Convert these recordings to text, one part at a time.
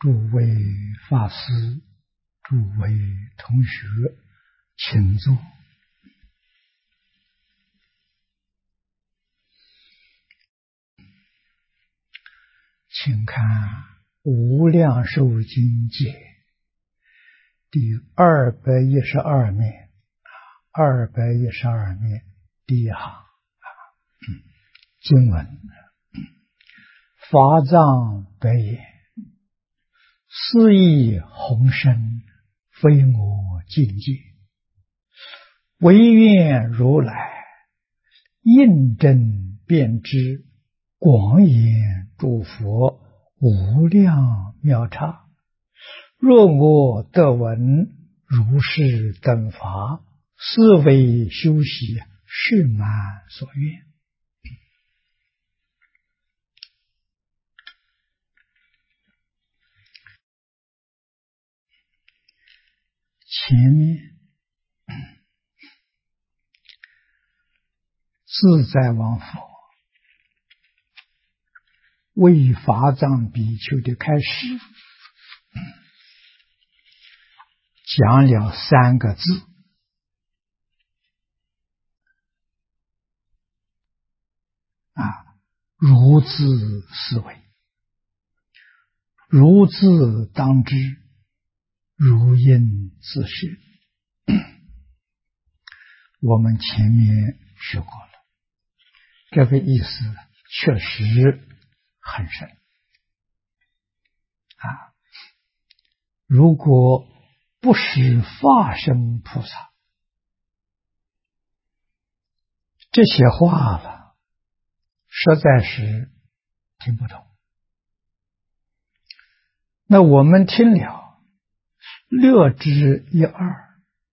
诸位法师、诸位同学，请坐。请看《无量寿经解》第212面，212面第一行经文：法藏白言，斯义宏深，非我境界，唯愿如来印证遍知，广演诸佛无量妙刹。若我得闻如是等法，是为修习甚满所愿。前面自在王佛为法藏比丘的开示讲了3个字，如自思维，如自当知，如因自是。我们前面学过了，这个意思确实很深如果不是法身菩萨，这些话了实在是听不懂。那我们听了略知一二，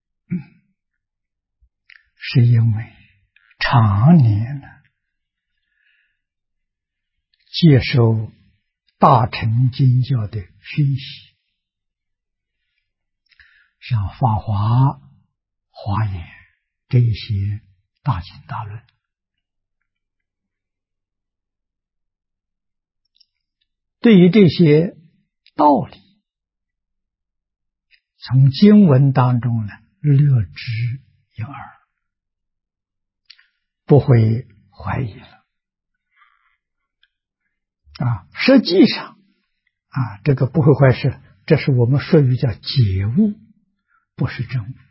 是因为常年接受大乘经教的熏习，像法华、华严这一些大经大论，对于这些道理，从经文当中略知一二，不会怀疑了。实际上这个不会怀疑，这是我们术语叫解悟，不是证悟。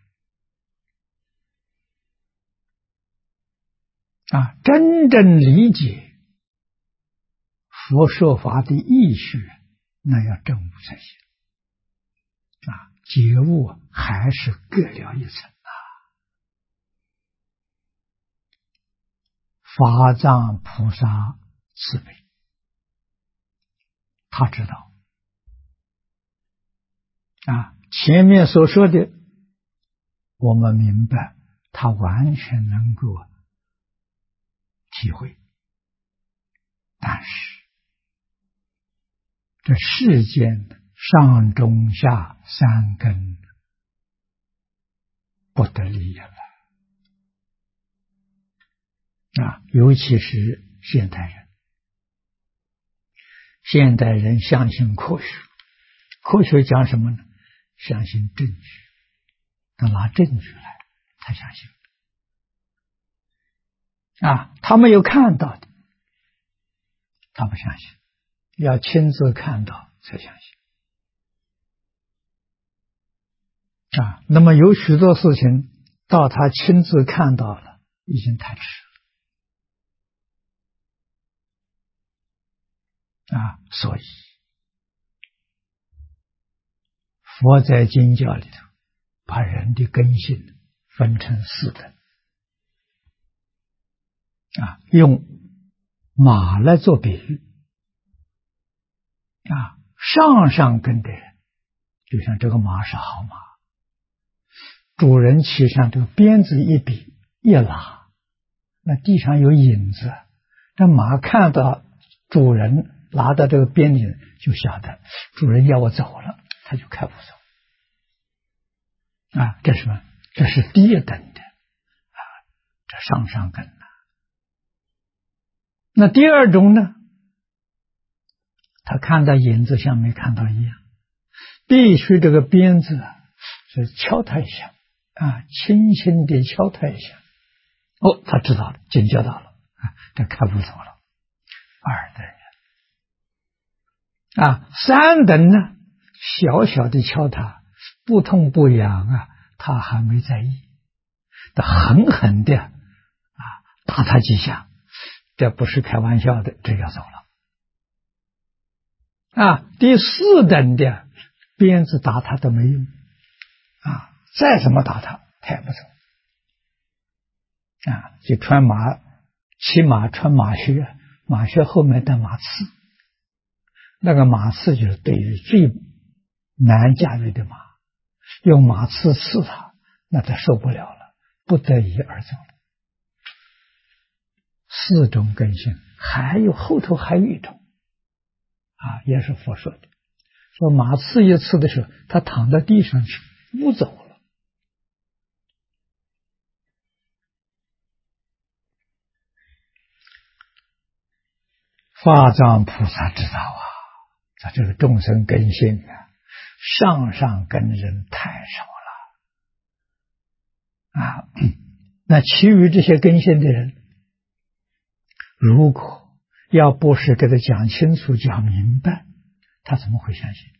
真正理解佛说法的义学，那要证悟才行。解悟还是各了一层法藏菩萨慈悲，他知道前面所说的我们明白，他完全能够体会。但是这世间上中下3根不得力了尤其是现代人。现代人相信科学，科学讲什么呢？相信证据，他拿证据来，他相信他没有看到的，他不相信，要亲自看到才相信那么有许多事情到他亲自看到了，已经太迟了所以佛在经教里头把人的根性分成4等用马来做比喻上根的人，就像这个马是好马，主人骑上这个鞭子一比一拉，那地上有影子，这马看到主人拿到这个鞭子，就晓得主人要我走了，他就开不走这是什么？这是第一等的这上根那第二种呢，他看到影子像没看到一样必须这个鞭子是敲他一下啊，轻轻地敲他一下。哦，他知道了，警觉到了啊，这开不走了。二等啊，三等呢，小小的敲他，不痛不痒啊，他还没在意，他狠狠的啊打他几下，这不是开玩笑的，这要走了。啊，第四等的鞭子打他都没用啊，再怎么打他，他也不走啊。就骑马穿马靴，马靴后面带马刺，那个马刺就是对于最难驾驭的马，用马刺刺他，那他受不了了，不得已而走了。四种根性，还有后头还有一种啊，也是佛说的，说马刺一刺的时候，他躺在地上去不走了。法藏菩萨知道啊，这个众生根性啊，上根人太少了啊。那其余这些根性的人，如果要不是给他讲清楚讲明白，他怎么会相信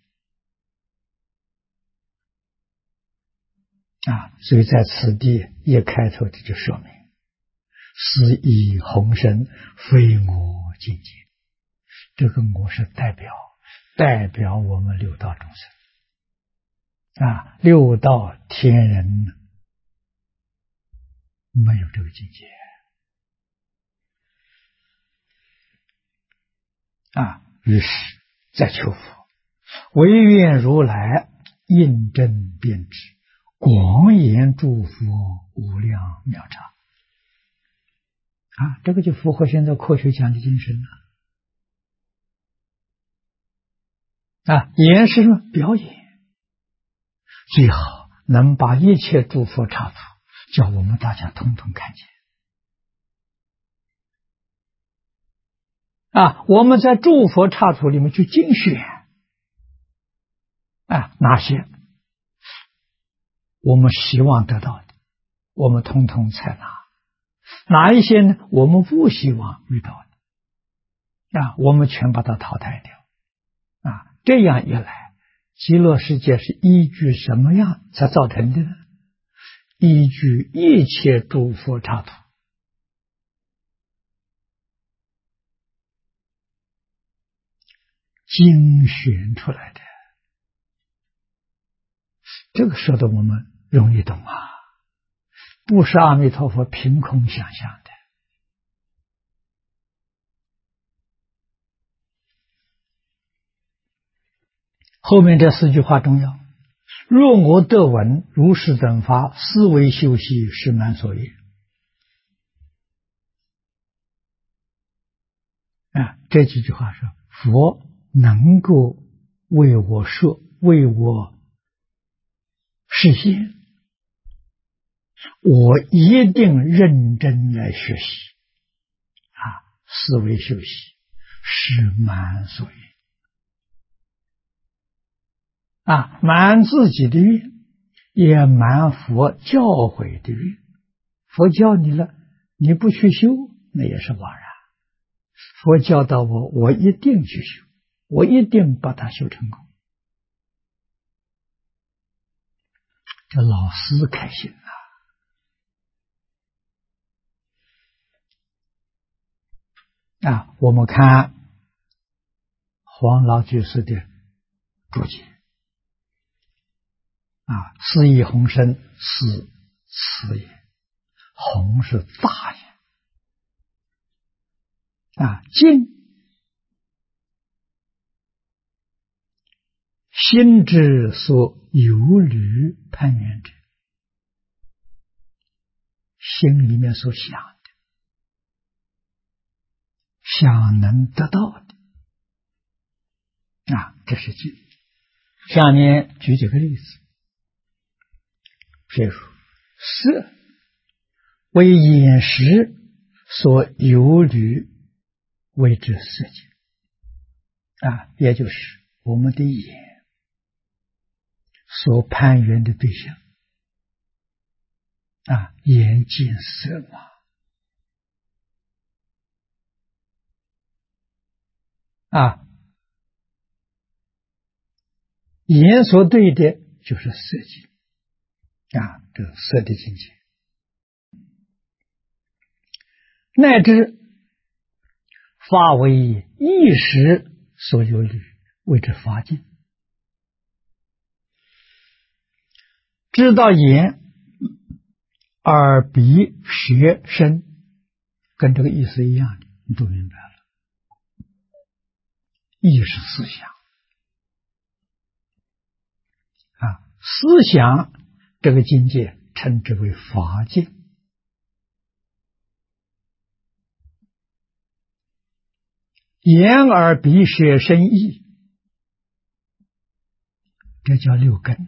啊？所以在此地一开头就说明，是以弘身非我境界，这个我是代表我们六道众生啊，六道天人没有这个境界啊。于是再求佛，唯愿如来印证辩知，广言诸佛无量妙常啊，这个就符合现在科学讲的精神了啊。演是什么？表演，最好能把一切诸佛刹土叫我们大家统统看见啊。我们在诸佛刹土里面去精选啊，哪些我们希望得到的，我们统统采纳；哪一些呢，我们不希望遇到的啊，我们全把它淘汰掉啊。这样一来，极乐世界是依据什么样才造成的呢？依据一切诸佛刹土精选出来的。这个说的我们容易懂啊，不是阿弥陀佛凭空想象的。后面这四句话重要，若我得闻如是等法，思维修习是满所愿啊。这几句话说，佛能够为我说，为我实现，我一定认真来学习啊，思维修习是满所愿啊，满自己的愿，也满佛教诲的愿。佛教你了，你不去修，那也是枉然。佛教导我，我一定去修，我一定把它修成功。这老师开心啊！我们看黄老居士的注解啊，是以弘身是慈也，弘是大也啊，静心之所游履攀缘者，心里面所想的，想能得到的啊，这是静。下面举几个例子，譬如色为眼识所游履，谓之色境啊，也就是我们的眼所攀缘的对象啊，眼见色嘛啊，眼所对的就是色境啊，这个色的境界，乃至法为意识所有虑，谓之法境。知道眼、耳、鼻、舌、身，跟这个意思一样的，你都明白了。意是思想啊，思想这个境界称之为法境。眼、耳、鼻、舌、身、意，这叫六根。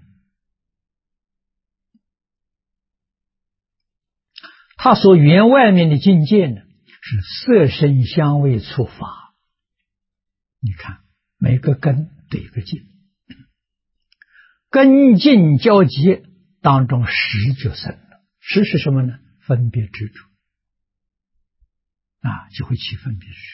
它所缘外面的境界呢，是色声香味触法。你看每个根对一个境，根境交集当中识就生了。识是什么呢？分别执着啊，就会起分别执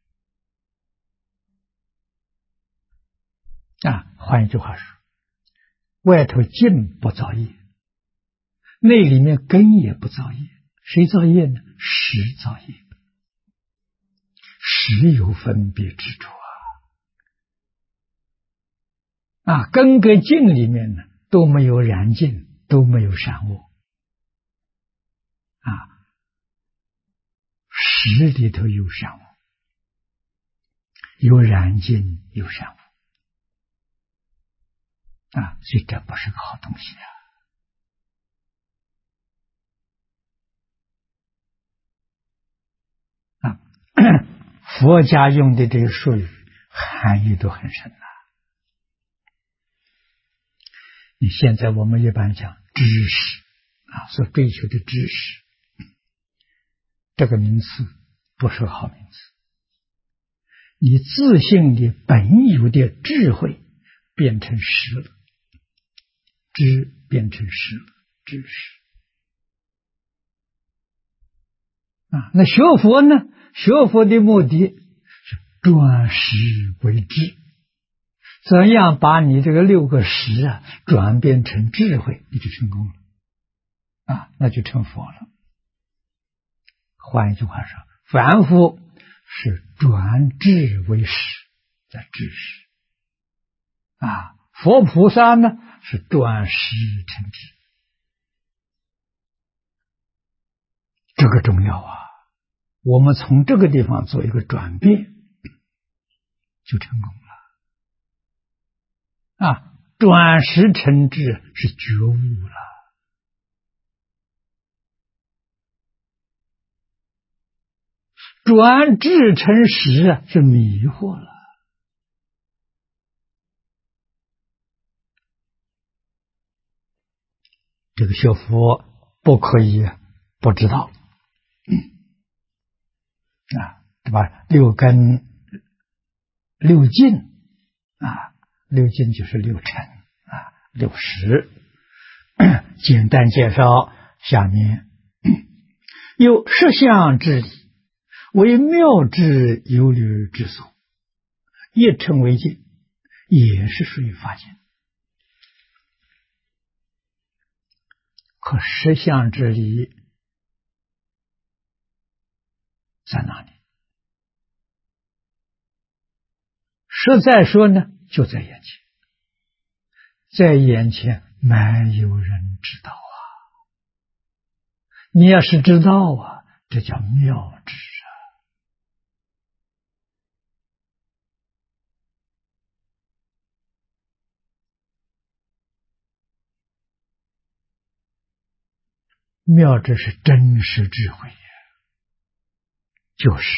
着啊。换一句话说，外头境不造业，内里面根也不造业。谁造业呢？识造业，识有分别执着啊，根跟境里面呢都没有染净，都没有善恶啊，识里头有善恶，有染净，有善恶啊，所以这不是个好东西啊。佛家用的这个术语含义都很深啊。你现在我们一般讲知识啊，所追求的知识，这个名词不是个好名词。你自性的本有的智慧变成识了，知变成识了，知识啊。那学佛呢？学佛的目的是转识为智，怎样把你这个六个识啊转变成智慧，你就成功了啊，那就成佛了。换一句话说，凡夫是转智为识，在知识啊，佛菩萨呢是转识成智，这个重要啊。我们从这个地方做一个转变，就成功了啊！转识成智是觉悟了，转智成识是迷惑了。这个学佛不可以不知道啊，对吧？六根、六境啊，六境就是六尘啊，六识。简单介绍下面，有实相之理，为妙智有虑之所，也称为境，也是属于法境。可实相之理在哪里？实在说呢，就在眼前，在眼前没有人知道啊。你要是知道啊，这叫妙智啊。妙智是真实智慧，就是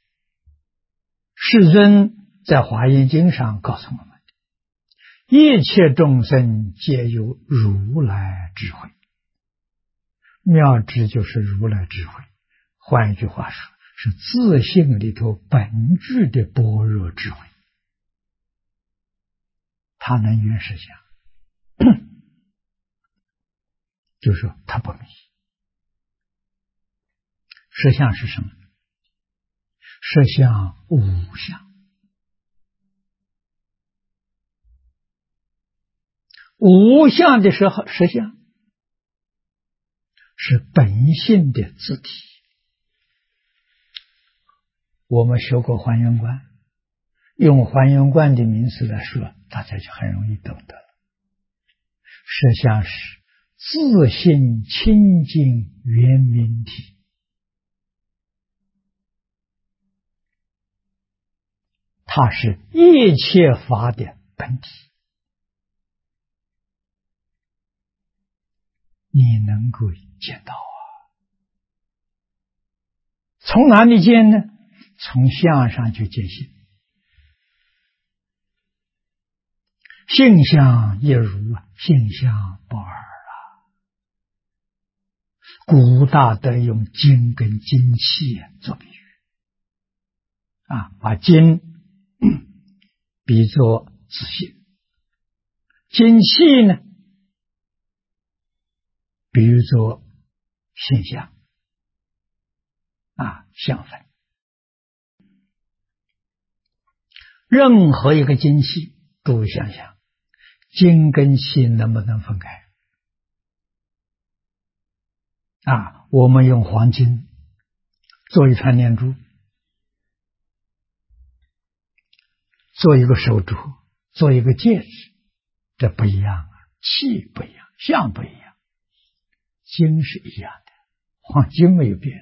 世尊在华严经上告诉我们，一切众生皆有如来智慧。妙智就是如来智慧，换一句话说，是自性里头本具的般若智慧，它能圆实相。 就是说它不迷。实相是什么？实相无相。无相的实相是本性的自体。我们学过还原观，用还原观的名词来说，大家就很容易懂得了。实相是自性清净圆明体，它是一切法的本体。你能够见到啊？从哪里见呢？从相上去见性。性相一如，性相不二啊。古大德用精跟精气做比喻啊，把精比作自性，精气呢比喻作现象啊，相分。任何一个精气，诸位想想，精跟气能不能分开啊？我们用黄金做一串念珠，做一个手镯，做一个戒指，这不一样啊，气不一样，相不一样，精是一样的，黄金没有变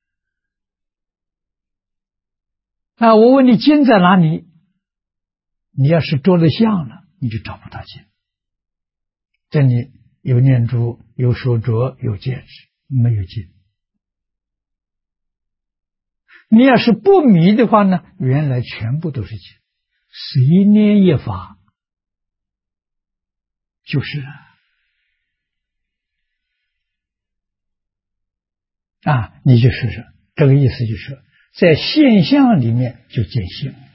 了。我问你金在哪里？你要是着了相了，你就找不到金。这里有念珠，有手镯，有戒指，没有金。你要是不迷的话呢，原来全部都是金。随念一法就是啊，你就试试，这个意思就是说，在现象里面就见性了。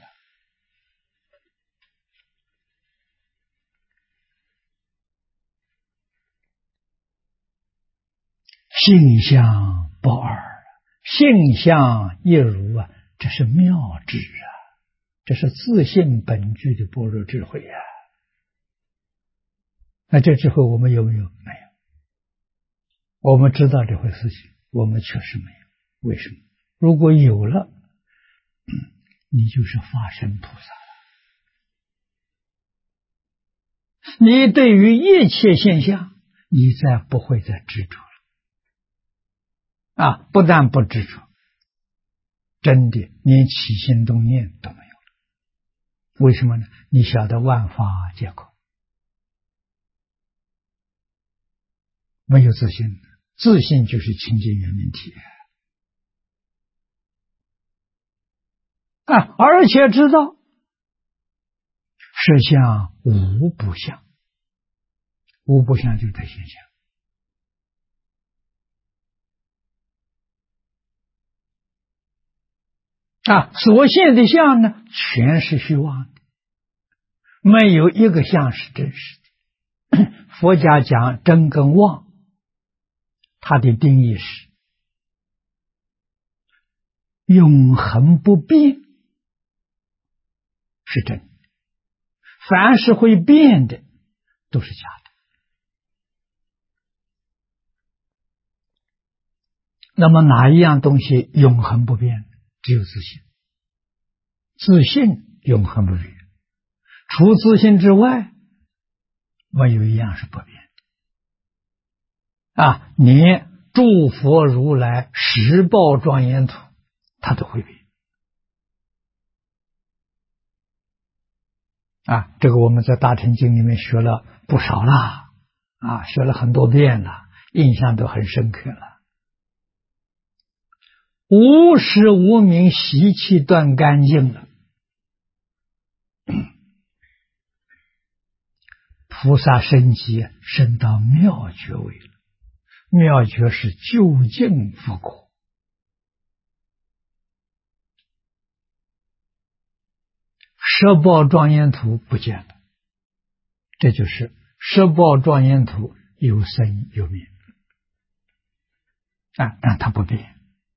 性相不二，性相一如啊，这是妙智啊，这是自性本具的般若智慧啊。那这智慧我们有没有？没有。我们知道这回事情，我们确实没有。为什么？如果有了，你就是法身菩萨了。你对于一切现象，你再不会再执着了。不但不执着，真的连起心动念都没有了。为什么呢？你晓得万法皆空，没有自信，自信就是清净圆明体而且知道实相无不相，无不相就是它现象。所现的相呢，全是虚妄的，没有一个相是真实的。佛家讲真跟妄，它的定义是永恒不变是真的，凡是会变的都是假的。那么哪一样东西永恒不变？只有自信。自信永恒不变，除自信之外，没有一样是不变的。连诸佛如来十报庄严土，它都会变。这个我们在大乘经里面学了不少了，学了很多遍了，印象都很深刻了。无始无明习气断干净了，菩萨升级升到妙觉位了。妙觉是究竟佛果，十报庄严土不见了，这就是十报庄严土有生有灭。 但它不变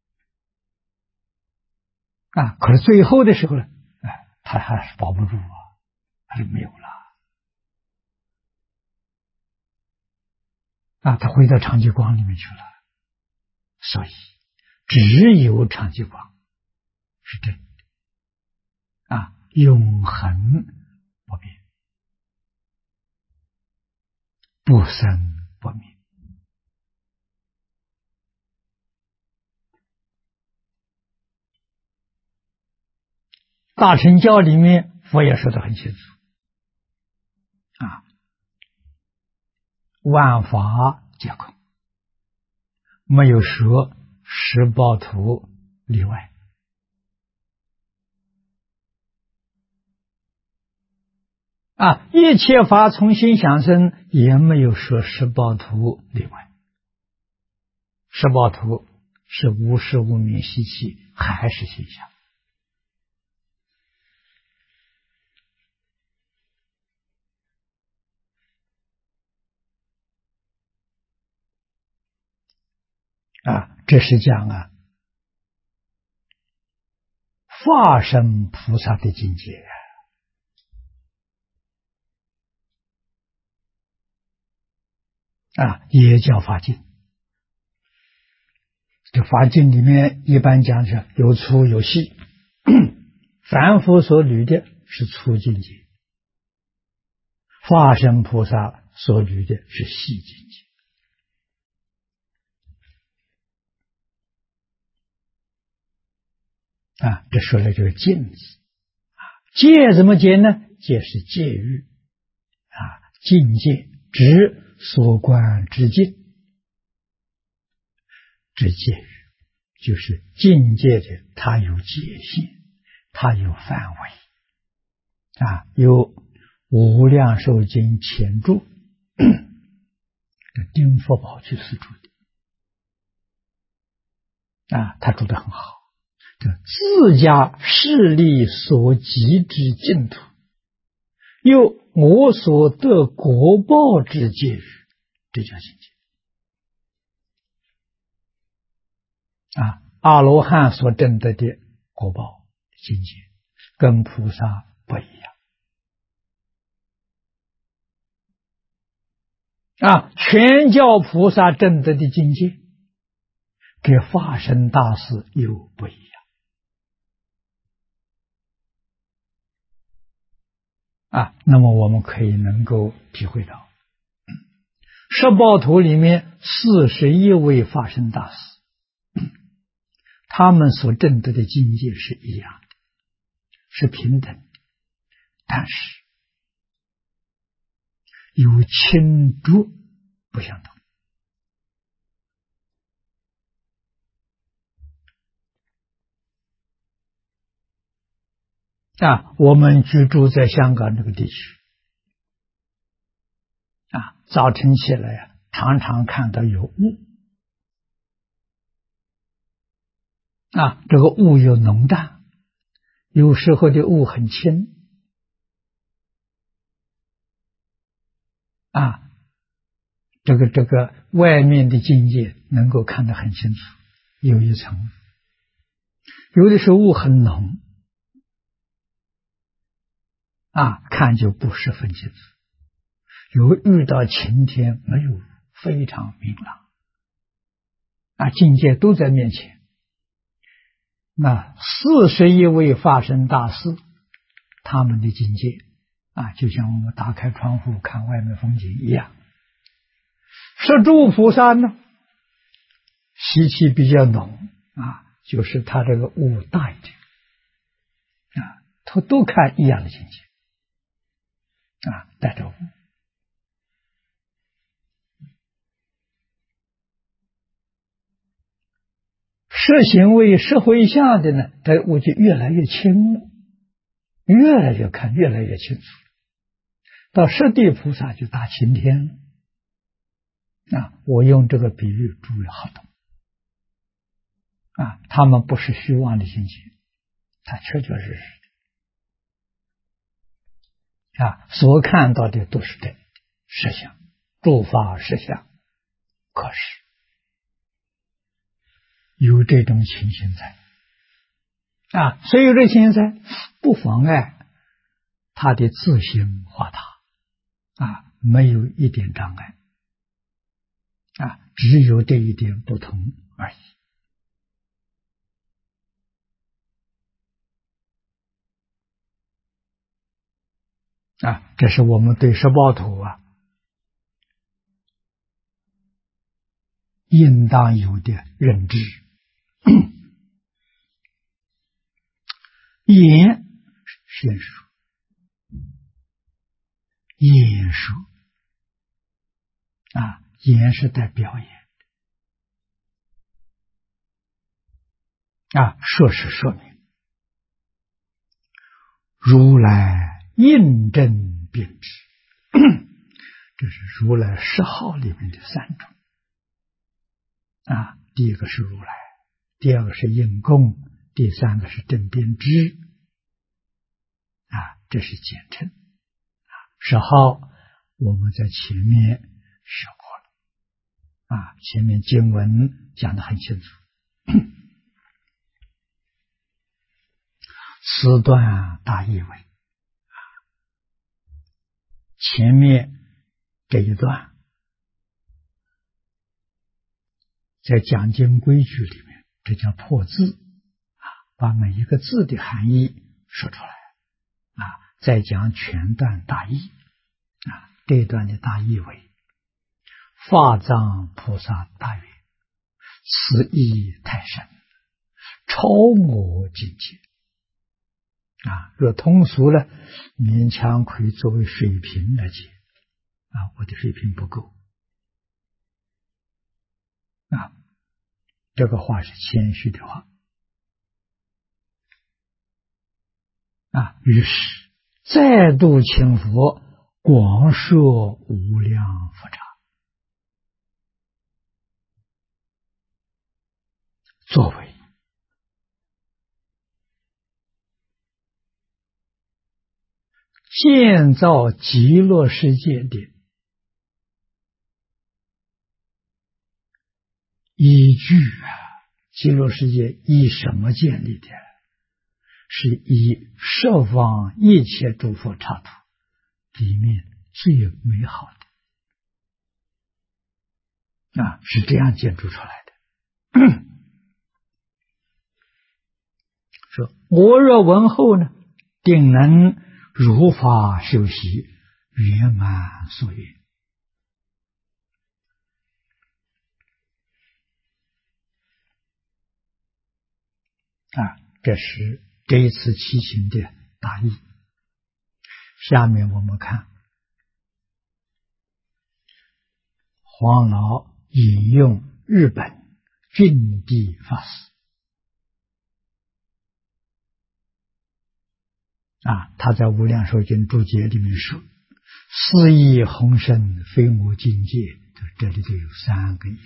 可是最后的时候呢，它还是保不住它就没有了它回到常寂光里面去了。所以只有常寂光是真的永恒不变，不生不灭。大乘教里面佛也说得很清楚万法皆空，没有说十报图例外一切法从心想生，也没有说十报图例外。十报图是无时无明习气，还是心想这是讲化身菩萨的境界也叫法境。这法境里面一般讲是有粗有细，凡夫所履的是粗境界，化身菩萨所履的是细境界这说的就是境字戒怎么戒呢？戒是戒欲境界指所观之境，之戒欲就是境界的，它有界限，它有范围有无量寿经前注丁福宝居士注的他注得很好，自家势力所及之净土，又我所得果报之戒欲，这叫境界阿罗汉所证得的果报境界跟菩萨不一样全教菩萨证得的境界跟化身大士又不一样那么我们可以能够体会到十报图里面41位化身大士，他们所证得的境界是一样的，是平等的，但是有轻重不相同我们居住在香港这个地区早晨起来常常看到有雾这个雾有浓淡，有时候的雾很轻这个外面的境界能够看得很清楚，有一层，有的时候雾很浓看就不十分清楚，有遇到晴天没有，非常明朗境界都在面前。那41位化身大士，他们的境界就像我们打开窗户看外面风景一样。十住菩萨呢，习气比较浓就是他这个雾大一点他都看一样的境界带着雾。摄行为摄回向的呢，它雾就越来越轻了，越来越看越来越清楚。到摄地菩萨就大晴天了我用这个比喻诸位好懂他们不是虚妄的境界，他确确实实所看到的都是真的实相，诸法实相。可是有这种情形在所以有这情形在，不妨碍他的自性化他没有一点障碍只有这一点不同而已这是我们对十报土应当有的认知。演是演说，演说演是带表演说是说明，如来印证辩知，这是如来10号里面的3种第一个是如来，第二个是应供，第三个是正辩知这是简称10号我们在前面学过了前面经文讲得很清楚。此段大意为前面这一段在讲经规矩里面，这叫破字把每一个字的含义说出来再讲全段大意这一段的大意为法藏菩萨大愿，此意太深，超我境界若通俗了，勉强可以作为水平来解我的水平不够这个话是谦虚的话于是再度请佛广说无量佛刹，作为建造极乐世界的依据极乐世界以什么建立的？是以十方一切诸佛刹土里面最美好的是这样建筑出来的。说我若闻后呢，定能如法修习，圆满所愿这是这一次祈请的大意。下面我们看黄老引用日本俊地法师他在无量寿经注解里面说，四意宏深，非我境界，这里就有3个意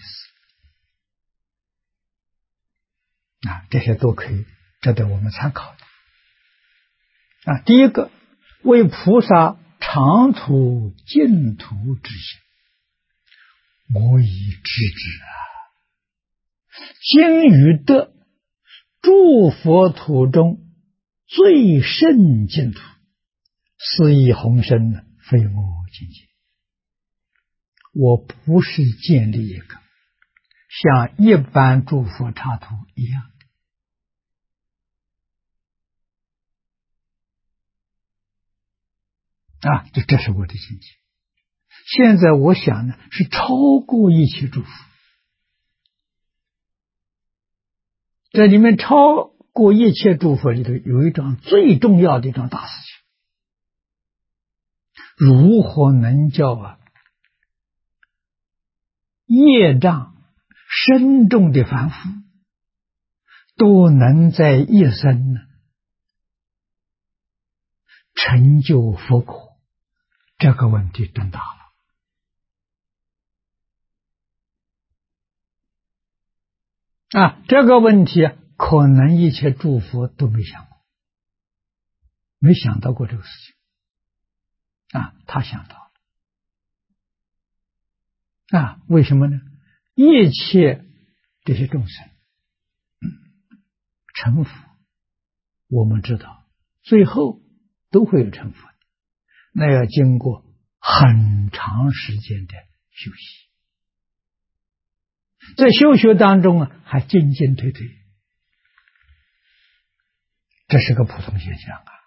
思这些都可以值得我们参考的第一个，为菩萨常处净土之心，我已知之经于德，诸佛土中最胜净土，四意宏深，非我境界。我不是建立一个像一般诸佛刹土一样这是我的境界。现在我想呢，是超过一切诸佛。这里面超过一切诸佛里头有一桩最重要的一桩大事情，如何能叫业障深重的凡夫都能在一生呢成就佛果？这个问题真大了这个问题可能一切诸佛都没想过，没想到过这个事情他想到了为什么呢？一切这些众生成佛，我们知道最后都会有成佛的，那要经过很长时间的修习，在修学当中还进进退退，这是个普通现象啊。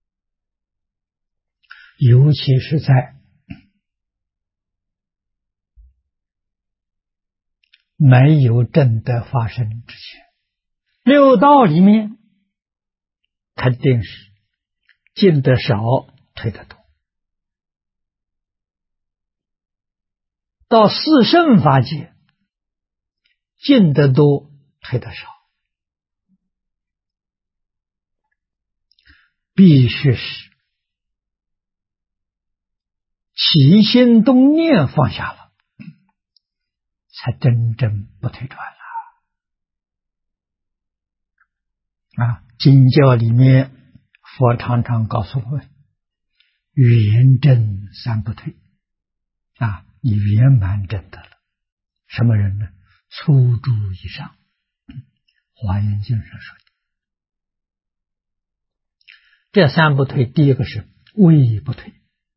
尤其是在没有正德发生之前，六道里面肯定是进得少，退得多。到四圣法界，进得多，退得少，必须是起心动念放下了，才真正不退转了。经教里面佛常常告诉我们，圆正三不退。你圆满正得了，什么人呢？初住以上，华严经上说的。这三不退，第一个是位不退。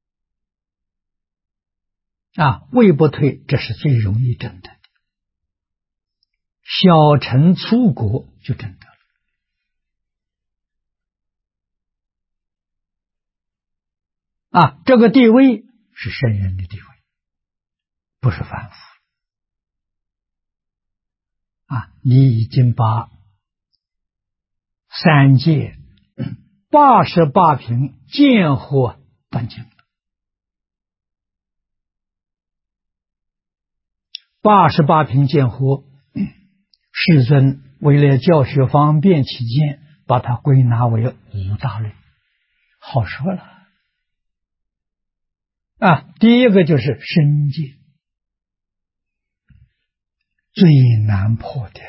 位不退，这是最容易证得的，小乘粗果就证得了。这个地位是圣人的地位，不是凡夫。你已经把三界88品见惑断尽了。88品见惑，世尊为了教学方便起见，把它归纳为五大类，好说了。第一个就是身见，最难破的。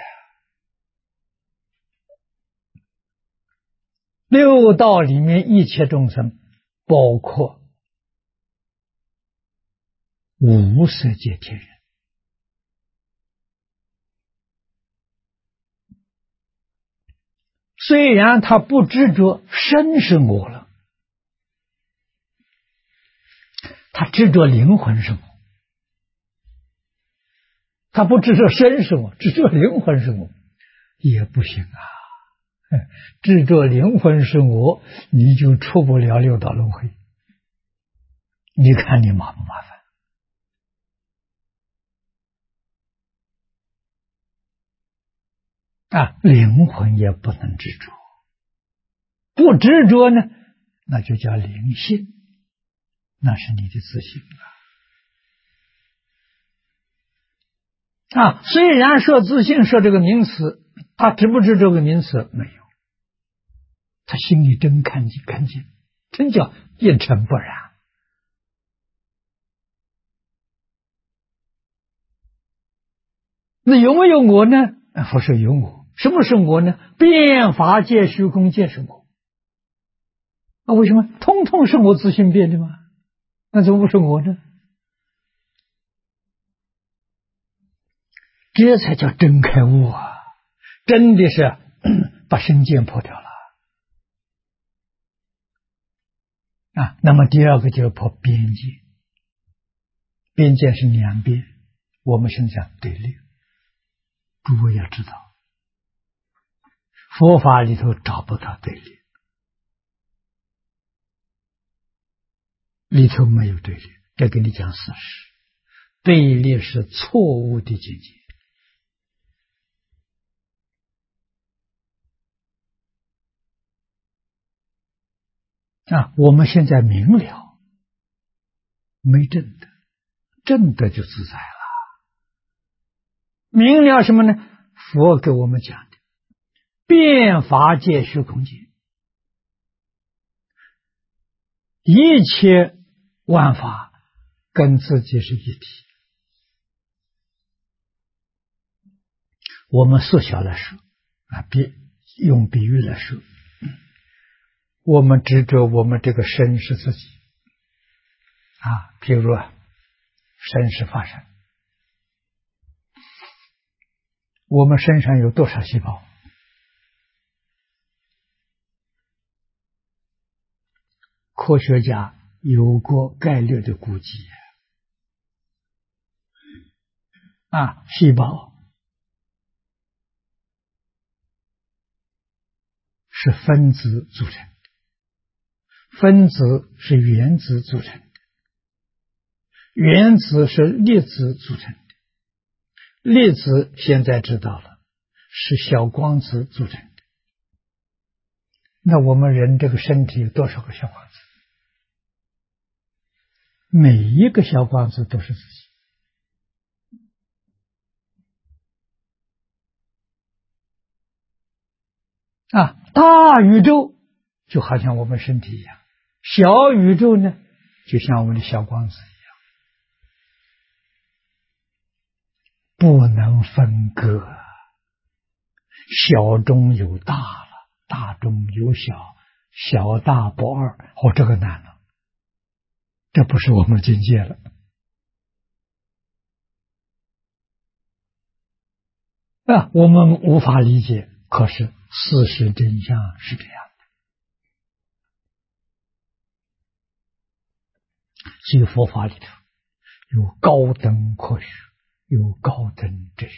六道里面一切众生，包括无色界天人，虽然他不执着身是我了，他执着灵魂是我，他不执着身是我，执着灵魂是我也不行啊。执着灵魂是我，你就出不了六道轮回。你看你麻不麻烦？灵魂也不能执着，不执着呢，那就叫灵性，那是你的自信虽然说自信说这个名词，他执不执这个名词没有，他心里真干净，真叫一尘不染。那有没有我呢？佛说有我。什么是我呢？变法界虚空界是我。为什么？通通是我自性变的吗？那怎么不是我呢？这才叫真开悟啊！真的是把身见破掉了那么第二个就是破边界，边界是两边，我们现在对立。诸位要知道，佛法里头找不到对立，里头没有对立。这跟你讲事实，对立是错误的境界。我们现在明了，没正德，正德就自在了。明了什么呢？佛给我们讲的变法界虚空界，一切万法跟自己是一体。我们缩小来说用比喻来说，我们执着我们这个身是自己譬如身是法身，我们身上有多少细胞？ 科学家有过概率的估计细胞是分子组成的，分子是原子组成的，原子是粒子组成的，粒子现在知道了是小光子组成的。那我们人这个身体有多少个小光子？每一个小光子都是自己大宇宙就好像我们身体一样，小宇宙呢就像我们的小光子一样，不能分割，小中有大了，大中有小，小大不二，这个难了，这不是我们的境界了我们无法理解，可是事实真相是这样的。所以佛法里头有高等科学，有高等哲学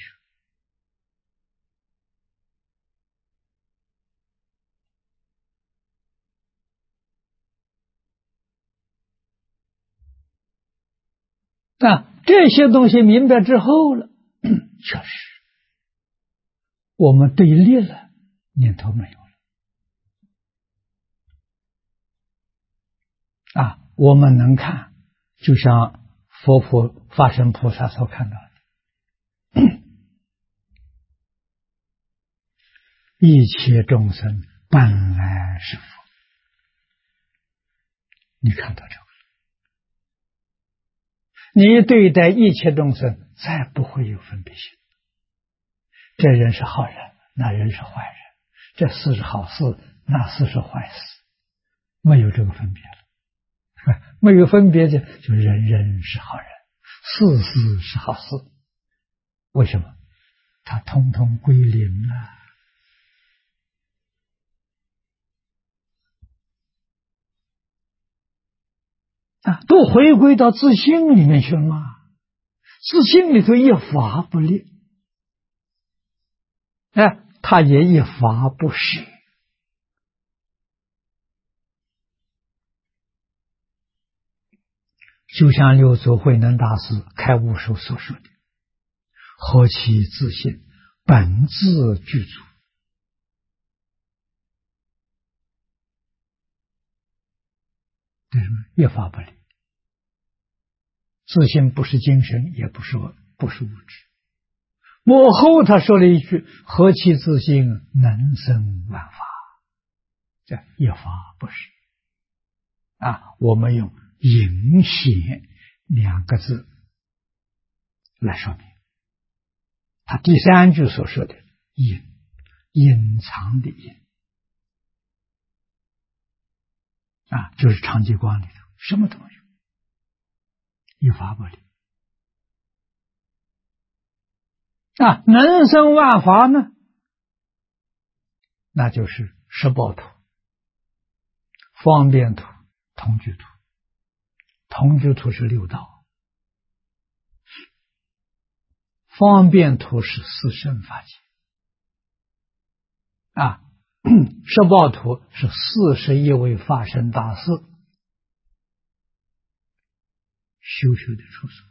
这些东西明白之后了，确实我们对立了，念头没有了我们能看，就像佛陀法身菩萨所看到的一切众生本来是佛，你看到这个，你对待一切众生再不会有分别心，这人是好人，那人是坏人，这事是好事，那事是坏事，没有这个分别了没有分别就人人是好人，事事是好事。为什么？它通通归零都回归到自性里面去了嘛。自性里头一法不立它也一法不实。就像六祖慧能大师开悟书所说的，何其自性，本自具足。对什么？一法不离。自性不是精神，也不是物质。幕后他说了一句：何其自性，能生万法。这一法不是我们用隐显两个字来说明。他第三句所说的隐藏的隐就是长寂光里头什么都没有，一法不离能生万法呢，那就是十报图、方便图、同居图。同居图是六道，方便图是四圣法界十报图是41位法身大士修的处所，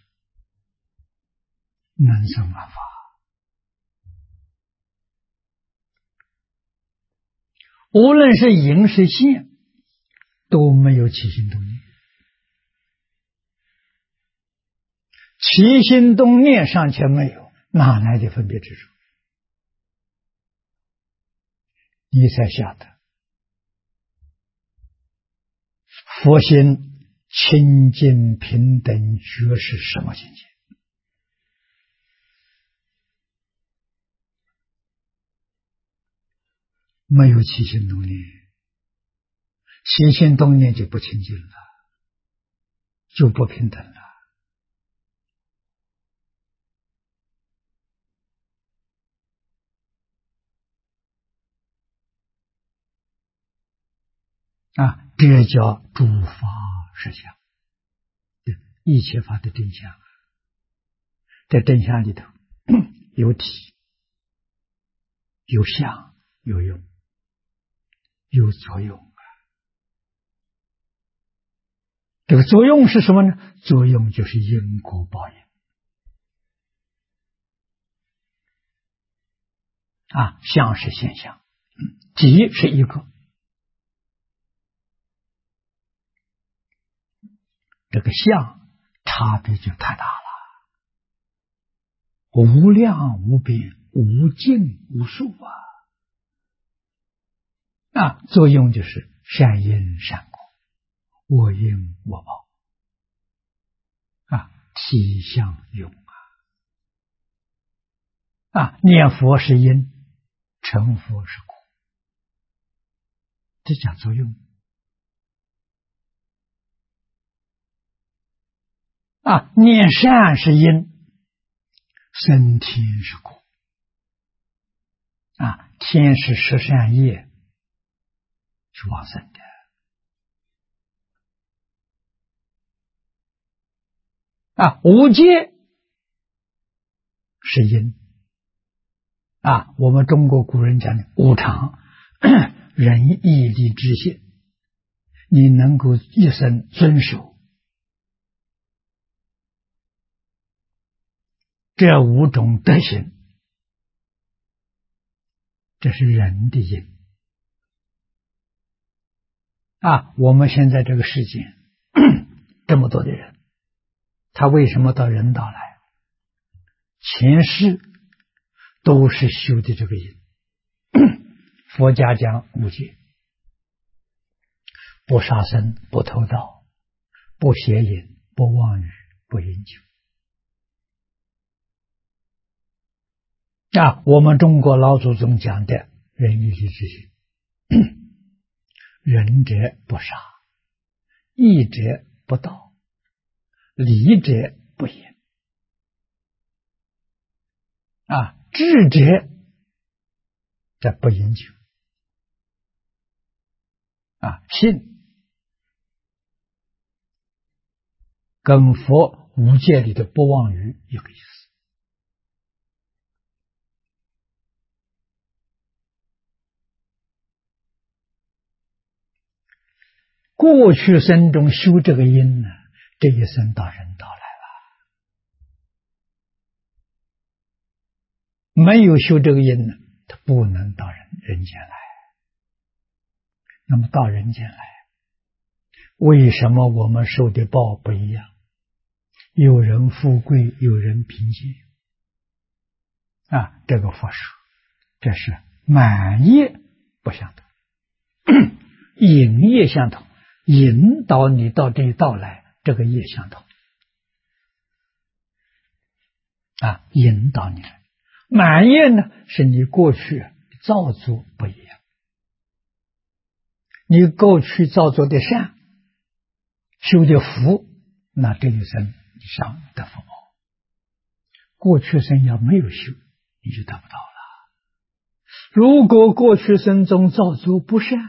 能生万法。无论是隐是现，都没有起心动念。起心动念尚且没有，哪来的分别执着？你才晓得佛心清净平等觉是什么境界。没有起心动念，起心动念就不清净了，就不平等了这叫诸法实相，一切法的真相。在真相里头有体、有相、有用、有作用。这个作用是什么呢？作用就是因果报应啊，相是现象，体是一个。这个相差别就太大了，无量无边、无尽无数啊！作用就是善因善果，我因我报啊，体相用啊！念佛是因，成佛是果，这讲作用啊！念善是因，生天是果啊！天是十善业，是往生的啊！无戒是因啊！我们中国古人讲的无常，仁义礼智信，你能够一生遵守这五种德行，这是人的因啊！我们现在这个世界这么多的人，他为什么到人道来？前世都是修的这个因。佛家讲五戒：不杀生，不偷盗，不邪淫，不妄语，不饮酒啊！我们中国老祖宗讲的仁义礼智信，仁者不杀，义者不盗，礼者不言啊，智者这不饮酒啊，信跟佛五戒里的不妄语一个意思。过去生中修这个因呢，这一生到人道来了。没有修这个因呢，他不能到人间来。那么到人间来，为什么我们受的报不一样？有人富贵，有人贫贱啊，这个佛说，这是满业不相同，引业相同。引导你到这一道来，这个业相同啊，引导你来。满业呢，是你过去造作不一样，你过去造作的善，修的福，那这一生你上得福报。过去生要没有修，你就得不到了。如果过去生中造作不善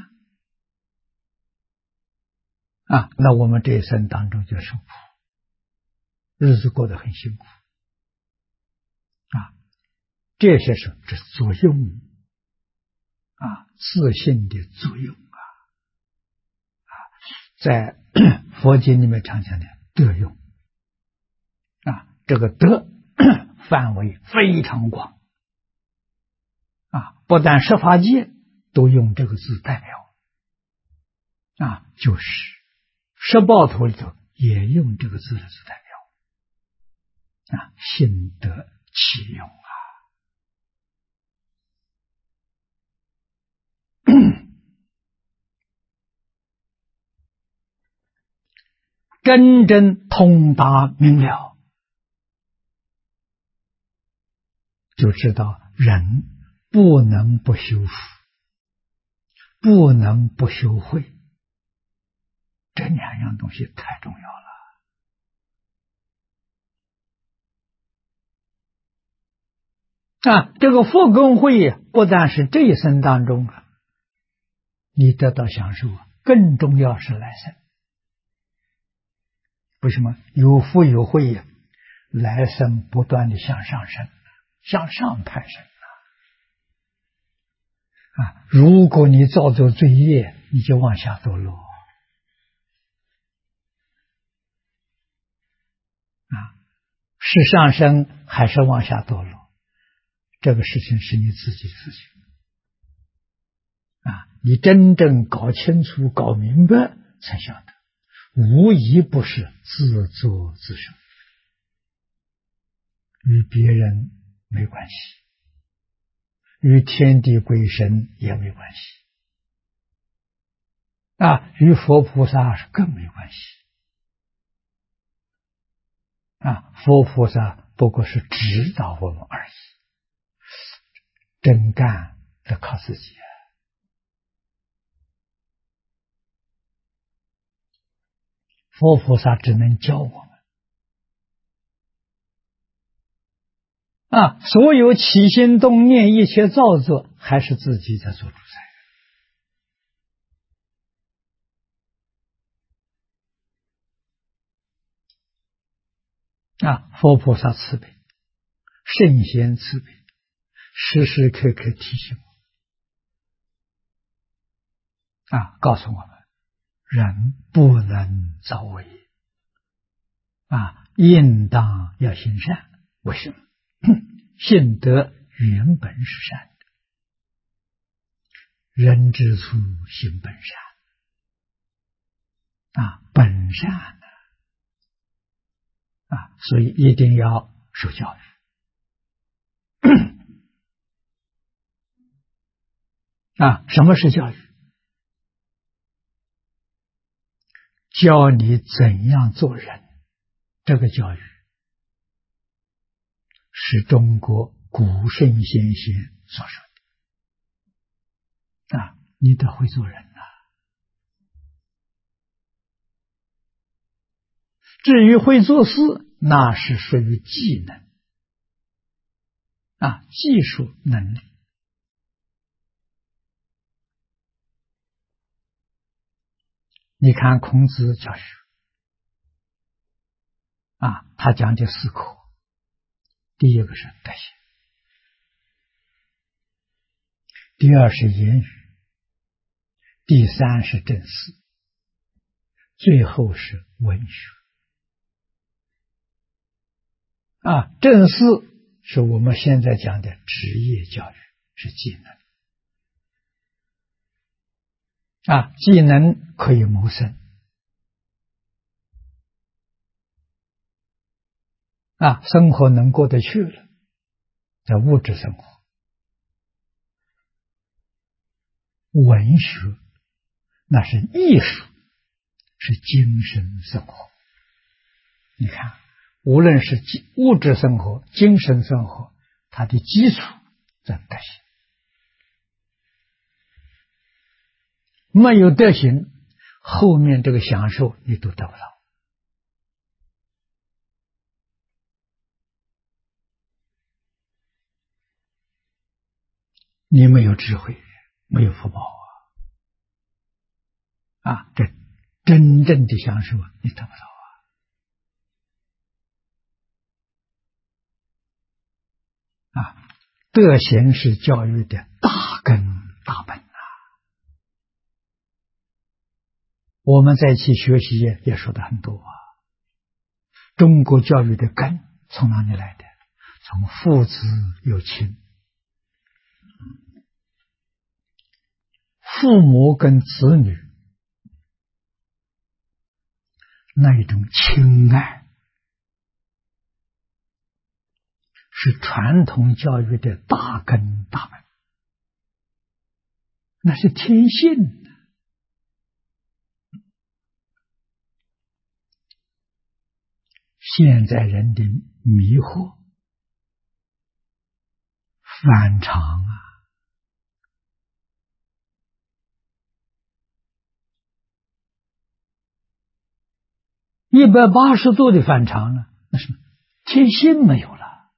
啊，那我们这一生当中就受苦，日子过得很辛苦啊。这些是这作用啊，自信的作用啊，在佛经里面常讲的德用啊，这个德范围非常广啊，不但十法界都用这个字代表啊，就是十报图里头也用这个字来做代表啊，信得其用啊。真正通达明了，就知道人不能不修福，不能不修慧，这两样东西太重要了啊！这个福跟慧不但是这一生当中你得到享受， 更重要是来生。为什么？有福有慧呀，来生不断的向上升，向上攀升啊！如果你造作罪业，你就往下堕落啊！是上升还是往下堕落？这个事情是你自己的事情啊！你真正搞清楚、搞明白，才晓得，无一不是自作自受，与别人没关系，与天地鬼神也没关系啊，与佛菩萨是更没关系啊！佛菩萨不过是指导我们而已，真干得靠自己啊！佛菩萨只能教我们啊，所有起心动念，一切造作，还是自己在做主宰啊！佛菩萨慈悲，圣贤慈悲，时时刻刻提醒我啊，告诉我们人不能造恶业啊，应当要行善。为什么？性德原本是善的，人之初性本善啊，本善啊，所以一定要受教育啊。什么是教育？教你怎样做人，这个教育是中国古圣先贤所说的啊，你得会做人啊。至于会做事，那是属于技能啊，技术能力。你看孔子教学啊，他讲的4课，第一个是德行，第二是言语，第三是正思，最后是文学啊。正思是我们现在讲的职业教育，是技能啊，技能可以谋生啊，生活能过得去了，在物质生活。文学那是艺术，是精神生活。你看，无论是物质生活、精神生活，它的基础在德行。没有德行，后面这个享受你都得不到。你没有智慧，没有福报啊！这真正的享受你得不到啊！德行是教育的大根大本啊！我们在一起学习也说的很多啊。中国教育的根从哪里来的？从父子有亲，父母跟子女那一种亲爱，是传统教育的大根大本，那是天性的。现在人的迷惑反常啊！180度的反常呢，那是天性没有了。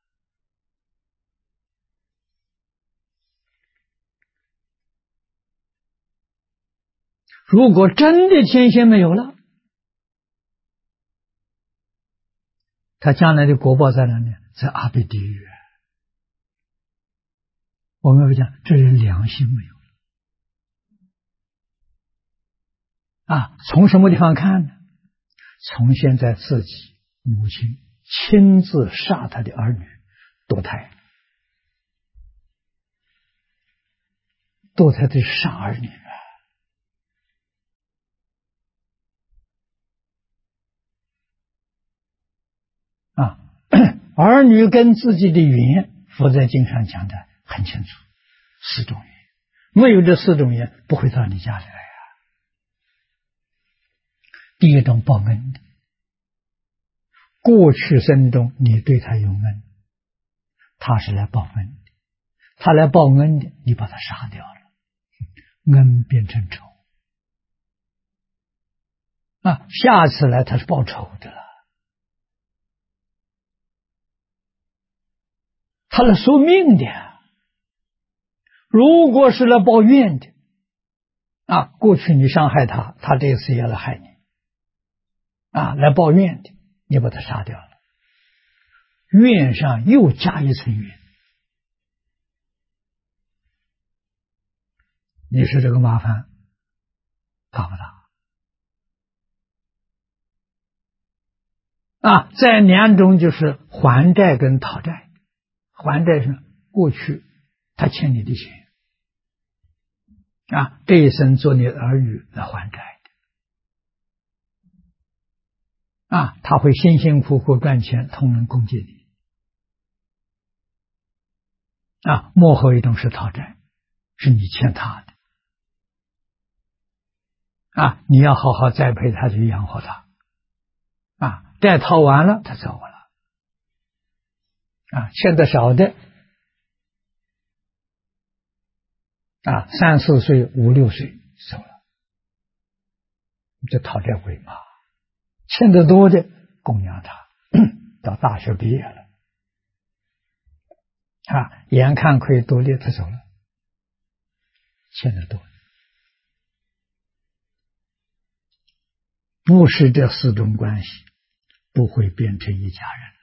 如果真的天仙没有了，他将来的果报在哪里？在阿鼻地狱。我们会讲，这人良心没有了。从什么地方看呢？从现在自己母亲亲自杀他的儿女，堕胎。堕胎的杀儿女儿女跟自己的缘，佛在经上讲的很清楚，四种缘，没有这四种缘，不会到你家里来第一种报恩的，过去生中你对他有恩，他是来报恩的，他来报恩的，你把他杀掉了，恩变成仇下次来他是报仇的了。他来说命的，如果是来报怨的过去你伤害他，他这次也来害你来报怨的，你把他杀掉了，怨上又加一层怨，你说这个麻烦大不大再两种就是还债跟讨债。还债是过去他欠你的钱这一生做你的儿女来还债的他会辛辛苦苦赚钱，同人供给你幕后一种是讨债，是你欠他的你要好好栽培他，去养活他债讨完了他走了欠的少的3、4岁、5、6岁走了，这讨债鬼嘛。欠得多的供养他到大学毕业了眼看可以独立，他走了，欠得多不是这四种关系，不会变成一家人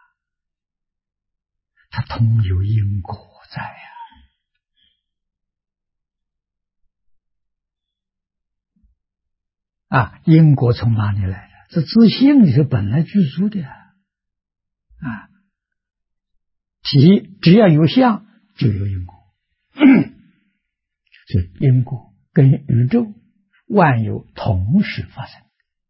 它同有因果在因果从哪里来的？这自性里头本来具足的只要有相就有因果这因果跟宇宙万有同时发生，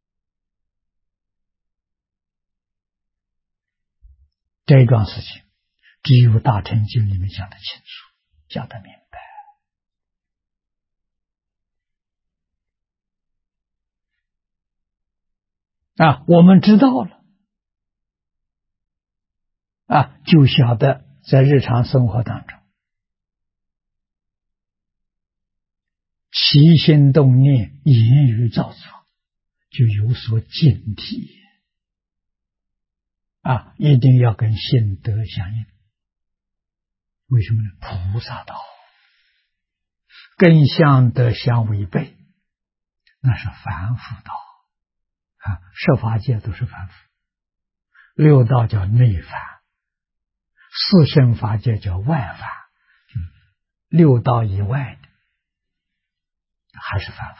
这一桩事情只有大乘经里面讲得清楚，讲得明白我们知道了就晓得在日常生活当中起心动念言语造作就有所警惕一定要跟心德相应。为什么呢？菩萨道跟相德相违背，那是凡夫道十法界都是凡夫，六道叫内凡，四圣法界叫外凡，六道以外的还是凡夫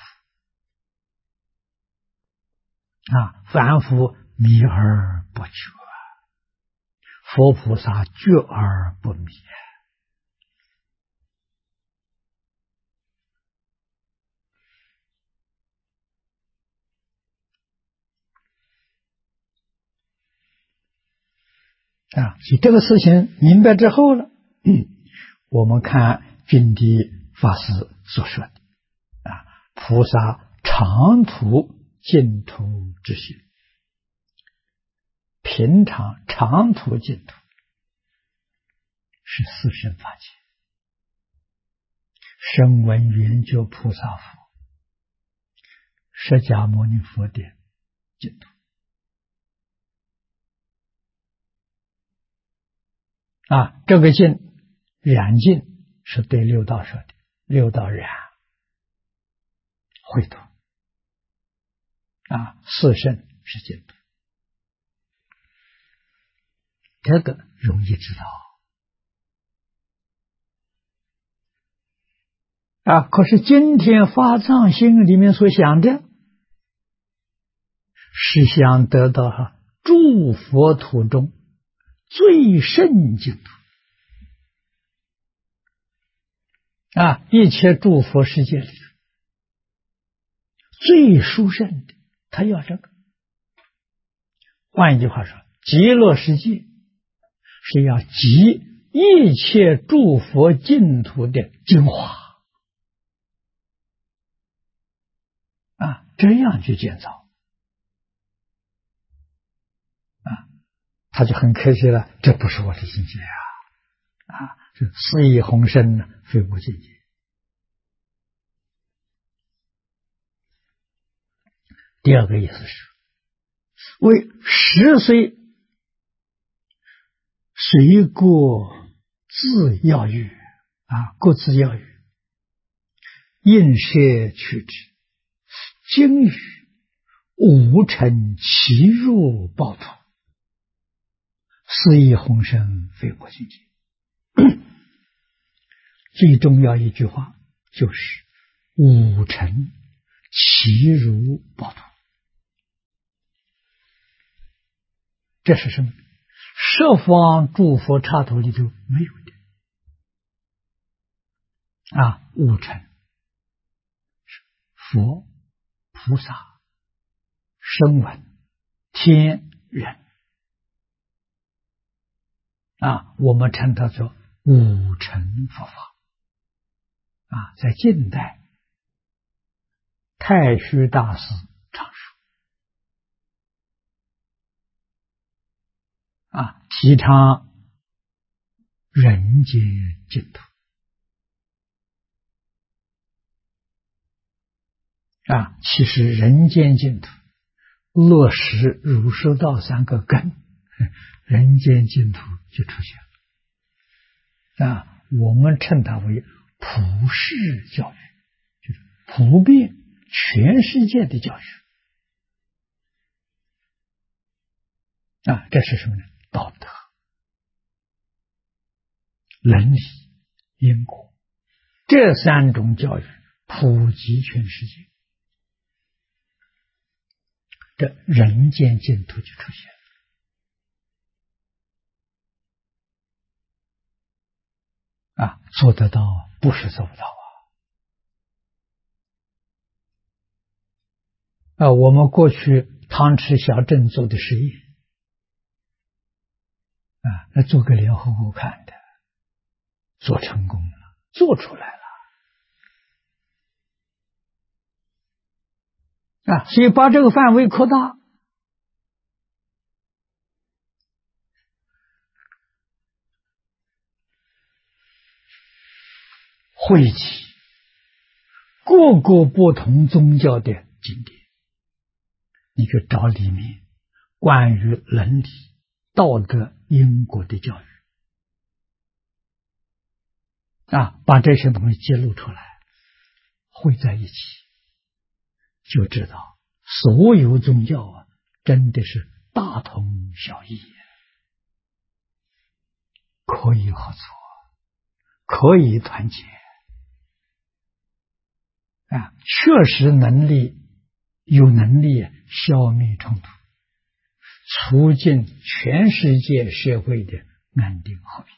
凡夫迷而不觉，佛菩萨觉而不迷所以这个事情明白之后了我们看君地法师所说的菩萨长途净土之行，平常长途净土是四圣法界，声闻缘觉菩萨佛，释迦牟尼佛的净土这个净染净是对六道说的，六道染慧土四圣是净土，这个容易知道可是今天发藏心里面所想的，是想得到诸佛土中最胜净土一切诸佛世界里最殊胜的，他要这个。换一句话说，极乐世界是要集一切诸佛净土的精华这样去建造他就很可惜了，这不是我的境界这肆意宏深呢，非我境界。第二个意思是，为10岁随过自要语各自要语，应舍取之，经语无成其入报土，肆意宏深，非我境界。最重要一句话就是五成其如报土。这是什么？十方诸佛刹土里头没有的五成佛、菩萨、声闻、天人我们称它做五乘佛法在近代太虚大师常说提倡人间净土其实人间净土落实儒释道3个根，人间净土就出现了我们称它为普世教育，就是普遍全世界的教育这是什么呢？道德、伦理、因果，这3种教育普及全世界，这人间净土就出现了做得到不是做不到我们过去汤池小镇做的实验那做个联合国看的，做成功了，做出来了所以把这个范围扩大，汇集各个不同宗教的经典，你就找里面关于伦理、道德、因果的教育把这些东西揭露出来，汇在一起，就知道所有宗教真的是大同小异，可以合作，可以团结确实有能力消灭冲突，促进全世界社会的安定和平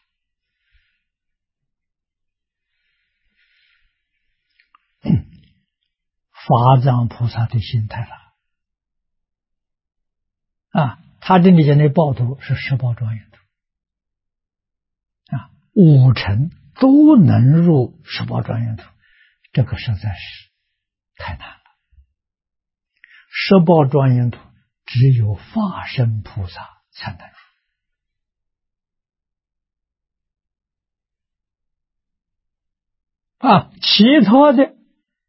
法藏菩萨的心态了他这里讲的报土是十宝庄严土五乘都能入十宝庄严土，这个实在是太难了。十宝庄严土只有化身菩萨才能入其他的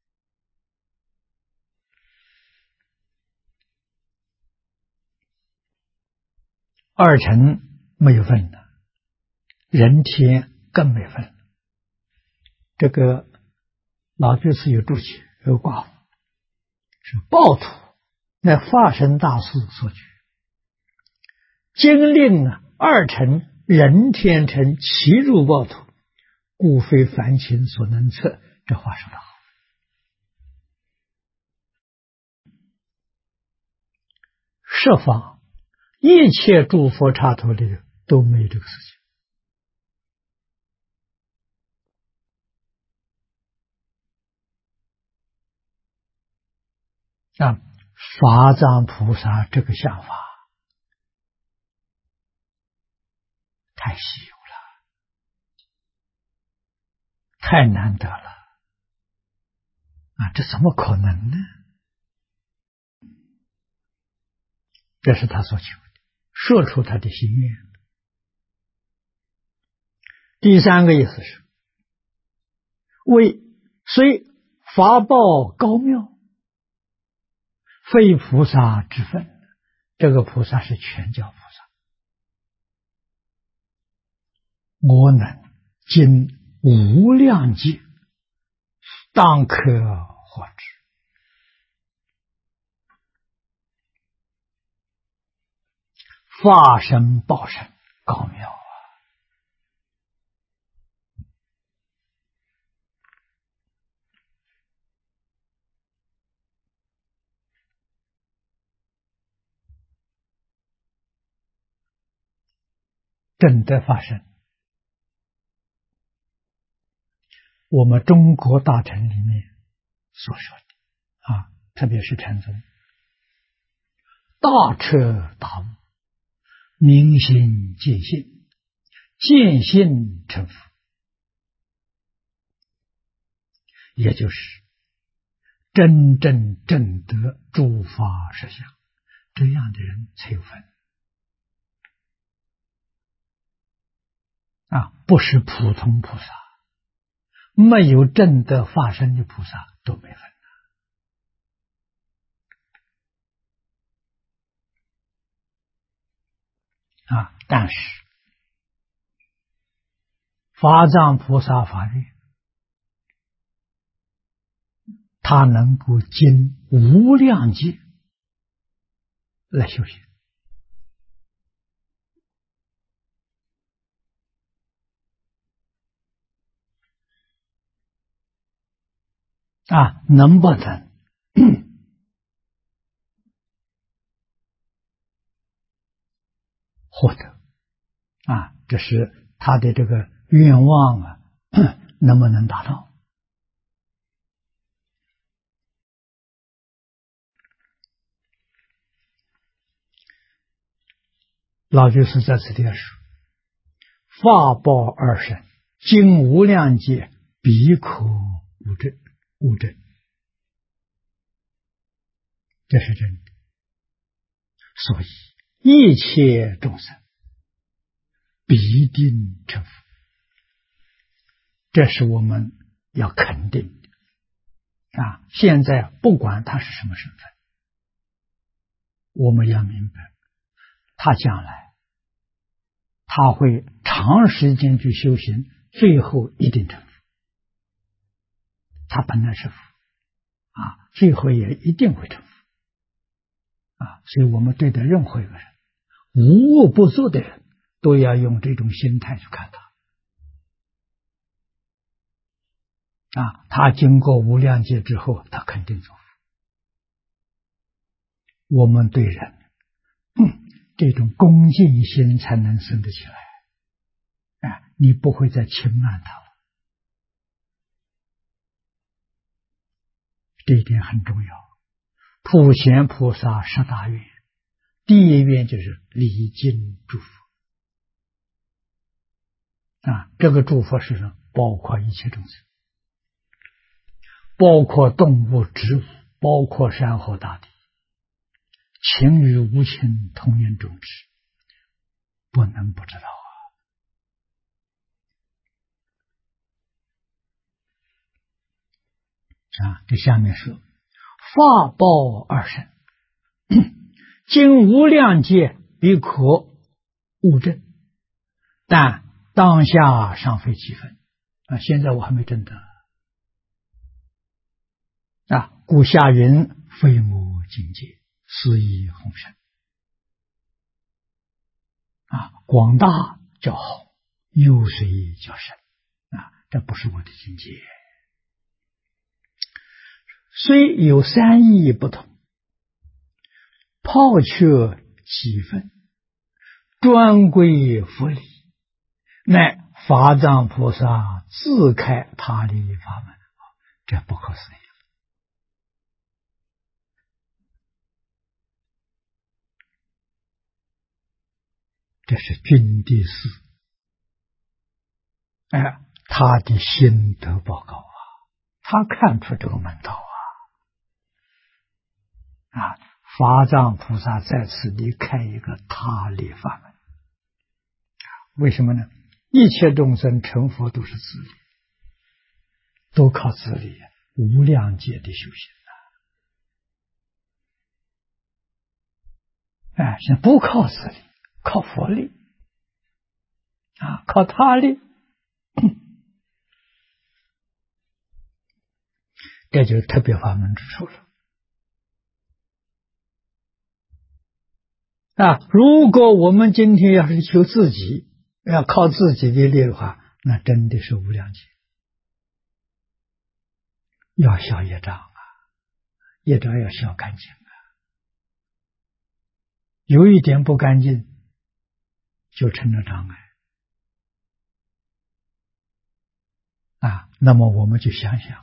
二乘没有分的，人天更没分。这个老居士有注解，有卦是报土，乃法身大士所举。今令二乘人天乘齐入报土，故非凡情所能测。这话说得好。设法一切诸佛刹土里都没有这个事情啊！法藏菩萨这个想法太稀有了，太难得了啊！这怎么可能呢？这是他所求的，说出他的心愿。第三个意思是，为虽法报高妙，非菩萨之分。这个菩萨是全教菩萨，我能经无量劫，当可获之。法身报身高妙啊！真的发生，我们中国大臣里面所说的啊，特别是禅宗，大彻大悟，明心见性，见性成佛，也就是真正证得诸法实相，这样的人才有分啊，不是普通菩萨，没有证得法身的菩萨都没分啊。但是法藏菩萨法愿，他能够经无量劫来修行啊，能不能获得啊？这是他的这个愿望啊，能不能达到？老居士在此地说：“法报二身，经无量劫，必可悟证。悟证，这是真的。所以一切众生必定成佛，这是我们要肯定的啊！现在不管他是什么身份，我们要明白，他将来他会长时间去修行，最后一定成佛。他本来是佛啊，最后也一定会成佛啊！所以我们对待任何一个人，无恶不作的人，都要用这种心态去看他啊！他经过无量劫之后，他肯定成佛。我们对人，这种恭敬心才能生得起来啊！你不会再轻慢他了。这一点很重要。普贤菩萨十大愿，第一愿就是礼敬诸佛啊！这个诸佛是什么？包括一切众生，包括动物、植物，包括山河大地，情与无情同源种植，不能不知道啊！这下面说法报二身，经无量劫必可悟证，但当下尚非其分啊！现在我还没证得故下云：非我境界，是以宏深。广大叫宏，有水叫深。这不是我的境界。虽有三义不同，抛却其分，专归佛理，乃法藏菩萨自开他力法门。这不可思议。这是君的事，他的心得报告他看出这个门道法藏菩萨在此里开一个他力法门。为什么呢？一切众生成佛都是自力，都靠自力，无量劫的修行现在不靠自力，靠佛力靠他力，这就是特别法门之处了。如果我们今天要是求自己，要靠自己的力的话，那真的是无量劫。要消业障业障要消干净有一点不干净，就成了障碍那么我们就想想，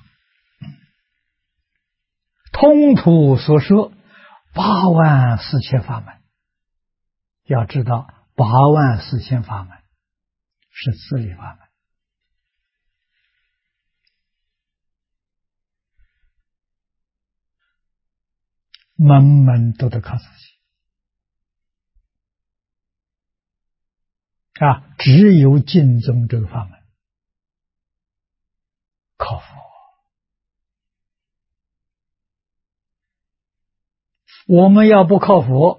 通途所说84000法门，要知道84000法门是自力法门，门门都得靠自己只有净宗这个法门靠佛。我们要不靠佛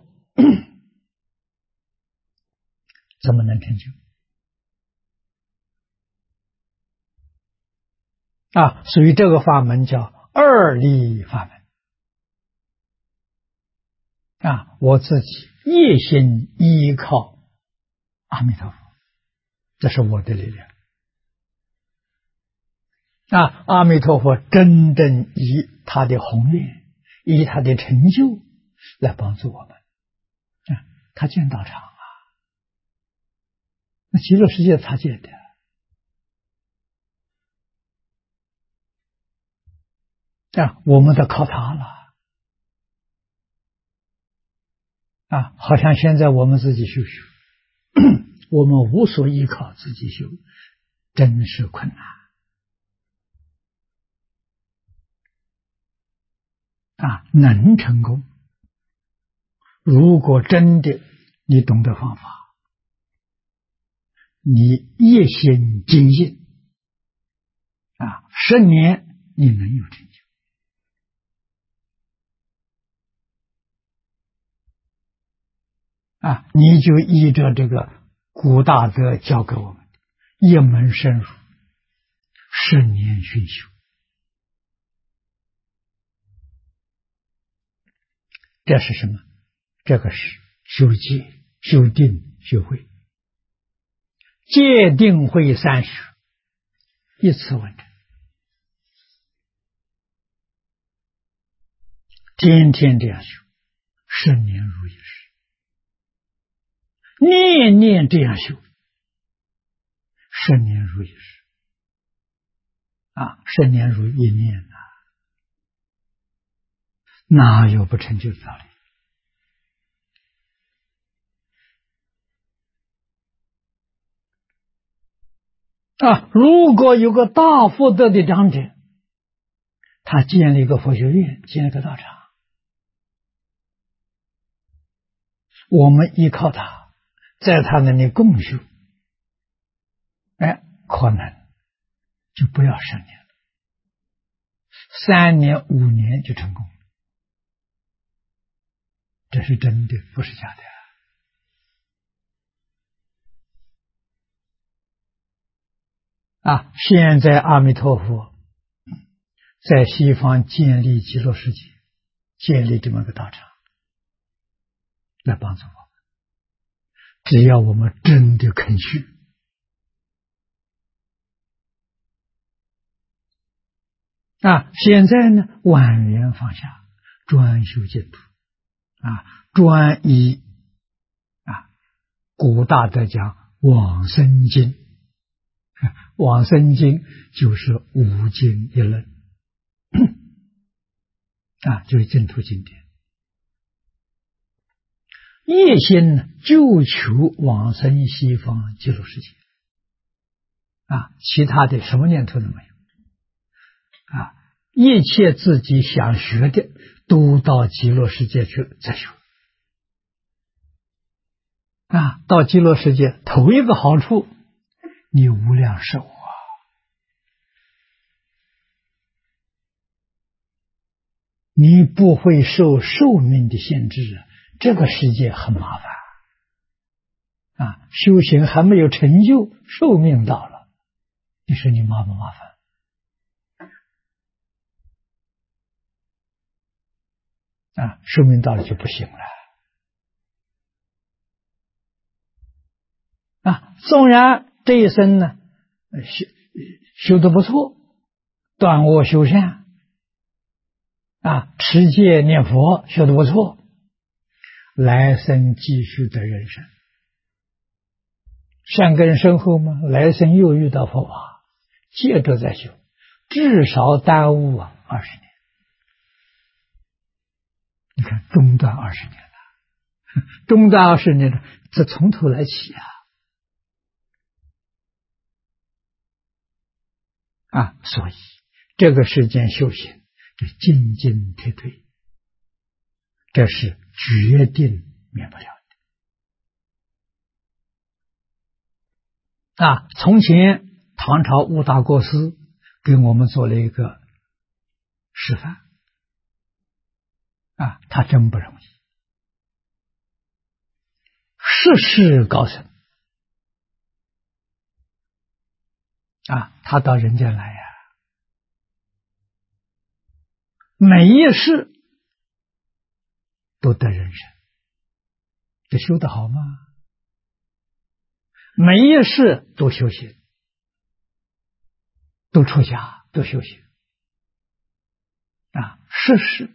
怎么能成就所以这个法门叫二力法门我自己一心依靠阿弥陀佛，这是我的力量阿弥陀佛真正以他的宏愿，以他的成就来帮助我们他建道场那极乐世界他建的我们得靠他了好像现在我们自己修我们无所依靠，自己修真是困难能成功，如果真的你懂得方法，你一心精进10年你能有成就你就依着这个古大德教给我们一门深入10年熏修，这是什么？这个是修戒、修定、修慧。戒定慧3学一次完成，天天这样修，10年如一日，念念这样修，10年如一日10年如一念哪有不成就的道理如果有个大福德的长者，他建了一个佛学院，建了个道场，我们依靠他，在他那里共修，可能就不要10年了，3年5年就成功了，这是真的，不是假的现在阿弥陀佛在西方建立极乐世界，建立这么个道场，来帮助我们。只要我们真的肯去，现在呢，万缘放下，专修净土，专一古大德讲往生经，往生经就是五经一论，就是净土经典。一心呢，就求往生西方极乐世界，其他的什么念头都没有。一切自己想学的都到极乐世界去再学。到极乐世界头一个好处，你无量寿你不会受寿命的限制，这个世界很麻烦修行还没有成就，寿命到了，你说你麻不麻烦？寿命到了就不行了。纵然这一生呢，修得不错，断恶修善，持戒念佛修得不错，来生继续的人生，善根深厚吗？来生又遇到佛法，接着再修，至少耽误20年。你看中断20年了，中断20年了，这从头来起所以这个时间修行，这进进退退，这是决定免不了的。从前唐朝悟大国师给我们做了一个示范，他真不容易，世事高深他到人间来每一世都得人生，这修得好吗？每一世都修行，都出家，都修行世事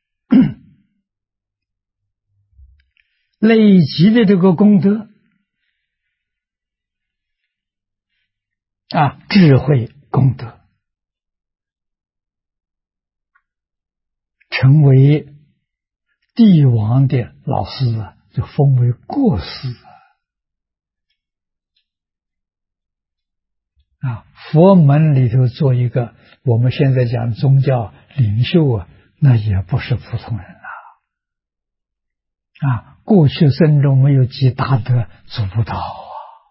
累积的这个功德智慧功德，成为帝王的老师就封为国师佛门里头做一个我们现在讲宗教领袖那也不是普通人过去生中没有积大德做不到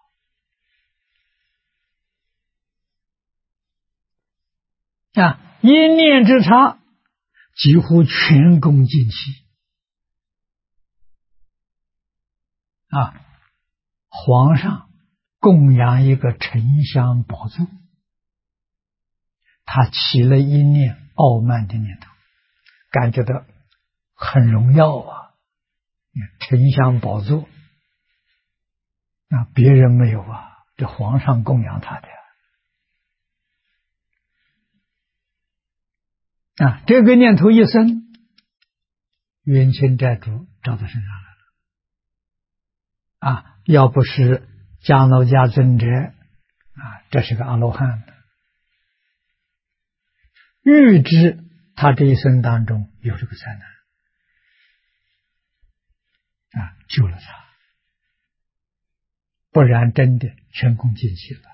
一念之差，几乎全功尽弃皇上供养一个沉香宝座，他起了一念傲慢的念头，感觉到很荣耀沉香宝座别人没有这皇上供养他的这个念头一生，冤亲债主找到身上来了要不是迦楼迦尊者这是个阿罗汉预知他这一生当中有这个灾难救了他，不然真的全功尽弃了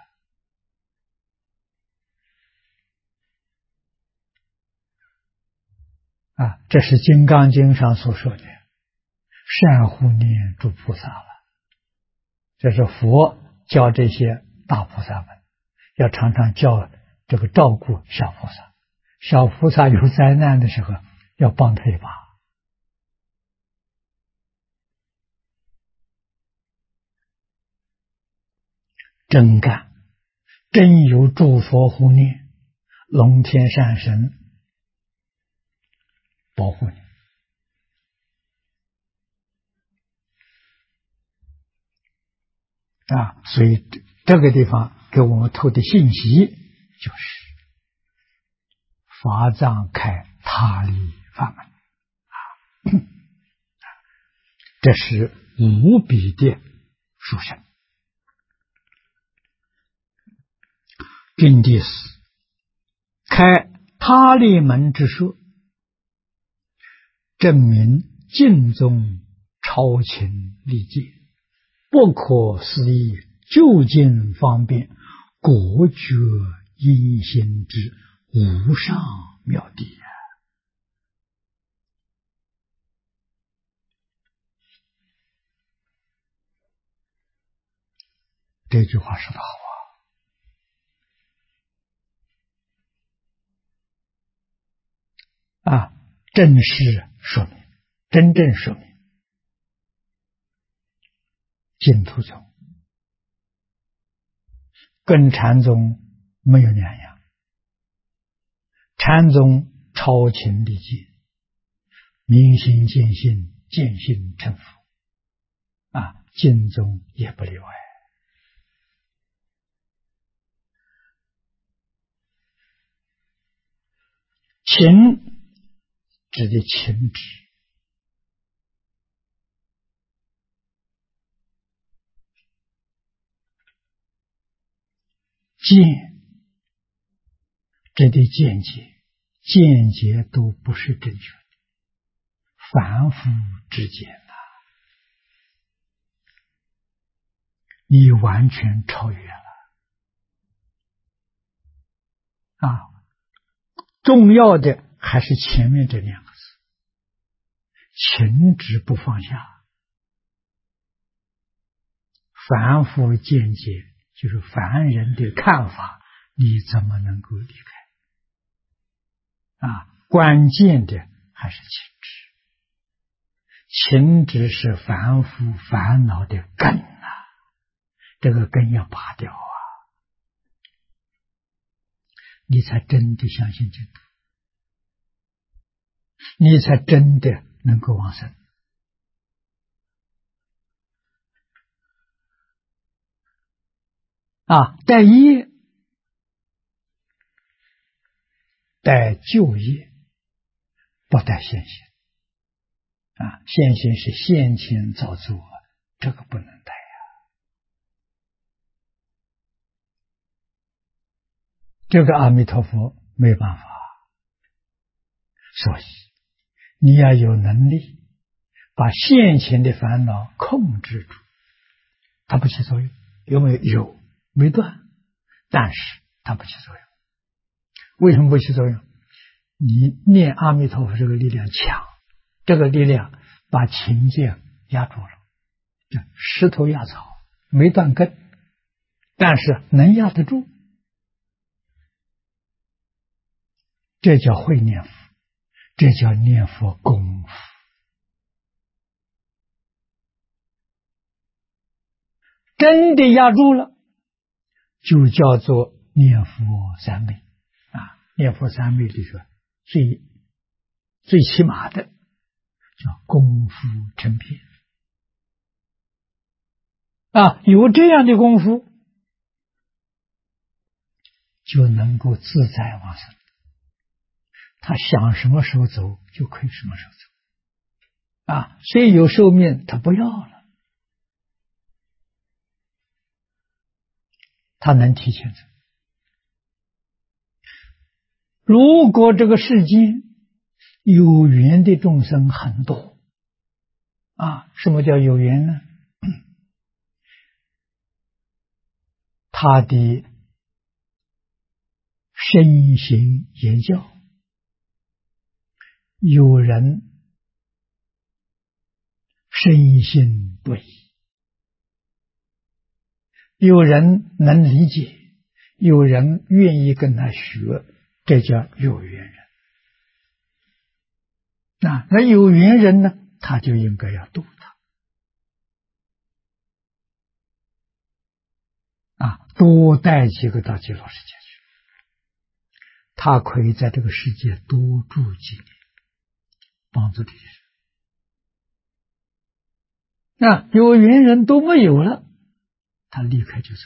这是《金刚经》上所说的善护念诸菩萨了。这是佛教这些大菩萨们要常常教这个照顾小菩萨，小菩萨有灾难的时候要帮他一把真干，真有诸佛护念，龙天善神保护你。所以这个地方给我们透的信息就是法藏开他力法门这是无比的殊胜。真谛是开他力门之说，证明净宗超情利界，不可思议究竟方便，果觉因心之无上妙谛这句话说得好正式说明，真正说明净土宗跟禅宗没有两样。禅宗超情理界，明心见性，见性成佛净宗也不例外。情指的情执，见指的见解，见解都不是正确的，凡夫之见你完全超越了重要的还是前面这两个字，情执不放下。凡夫见解就是凡人的看法，你怎么能够离开关键的还是情执。情执是凡夫烦恼的根这个根要拔掉你才真的相信净土，你才真的能够往生带业带旧业，不带现行现行是现前造作，这个不能带这个阿弥陀佛没办法，所以你要有能力把现前的烦恼控制住，它不起作用。有没有？有，没断，但是它不起作用。为什么不起作用？你念阿弥陀佛这个力量强，这个力量把情见压住了，石头压草，没断根，但是能压得住，这叫会念佛，这叫念佛功夫。真的压住了，就叫做念佛三昧念佛三昧里说最起码的叫功夫成片有这样的功夫，就能够自在往生。他想什么时候走就可以什么时候走虽有寿命他不要了，他能提前走。如果这个世间有缘的众生很多什么叫有缘呢？他的身行言教，有人深信不疑，有人能理解，有人愿意跟他学，这叫有缘人那有缘人呢，他就应该要度他多带几个到极乐世界去，他可以在这个世界多住几年， 帮助这些人。有缘人都没有了，他立刻就走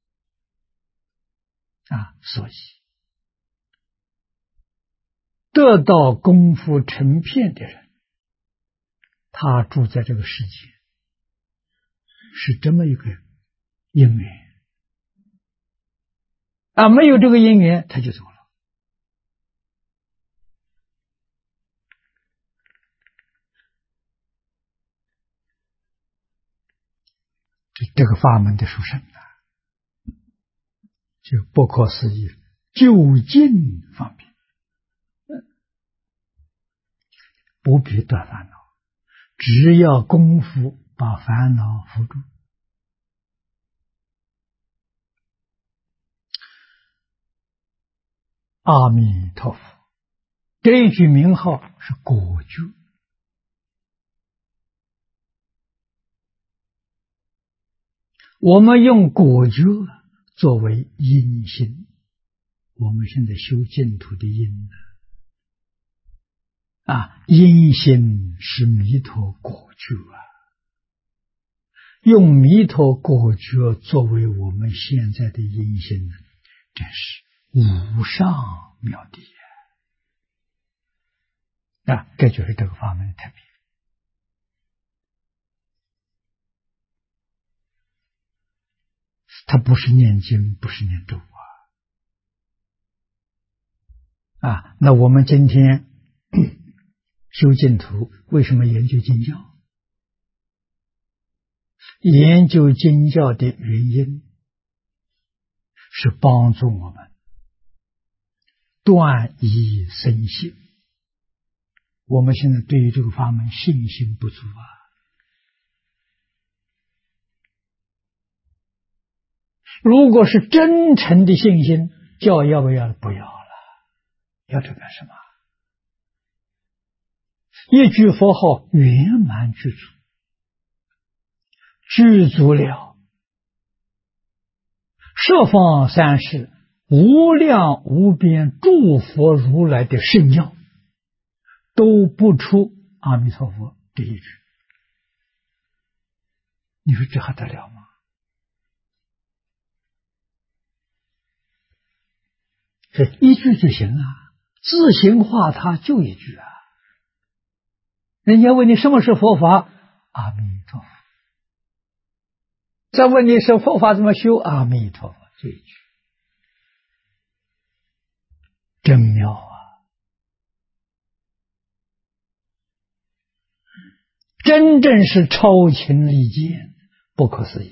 了。所以得到功夫成片的人，他住在这个世界是这么一个因缘。没有这个因缘，他就走了。这个法门的殊胜就不可思议，究竟方便，不必断烦恼，只要功夫把烦恼扶住。阿弥陀佛，这一句名号是果觉。我们用果觉作为因心，我们现在修净土的因因心是弥陀果觉用弥陀果觉作为我们现在的因心，这是无上妙谛这就是这个法门的特别。它不是念经，不是念咒那我们今天修净土，为什么研究经教？研究经教的原因是帮助我们断疑生信。我们现在对于这个法门信心不足如果是真诚的信心，教要不要？不要了，要这干什么？一句佛号圆满具足，具足了十方三世无量无边诸佛如来的圣教，都不出阿弥陀佛这一句。你说这还得了吗？这一句就行自行化他就一句人家问你什么是佛法，阿弥陀佛。再问你是佛法怎么修，阿弥陀佛，这一句真妙真正是超情利见，不可思议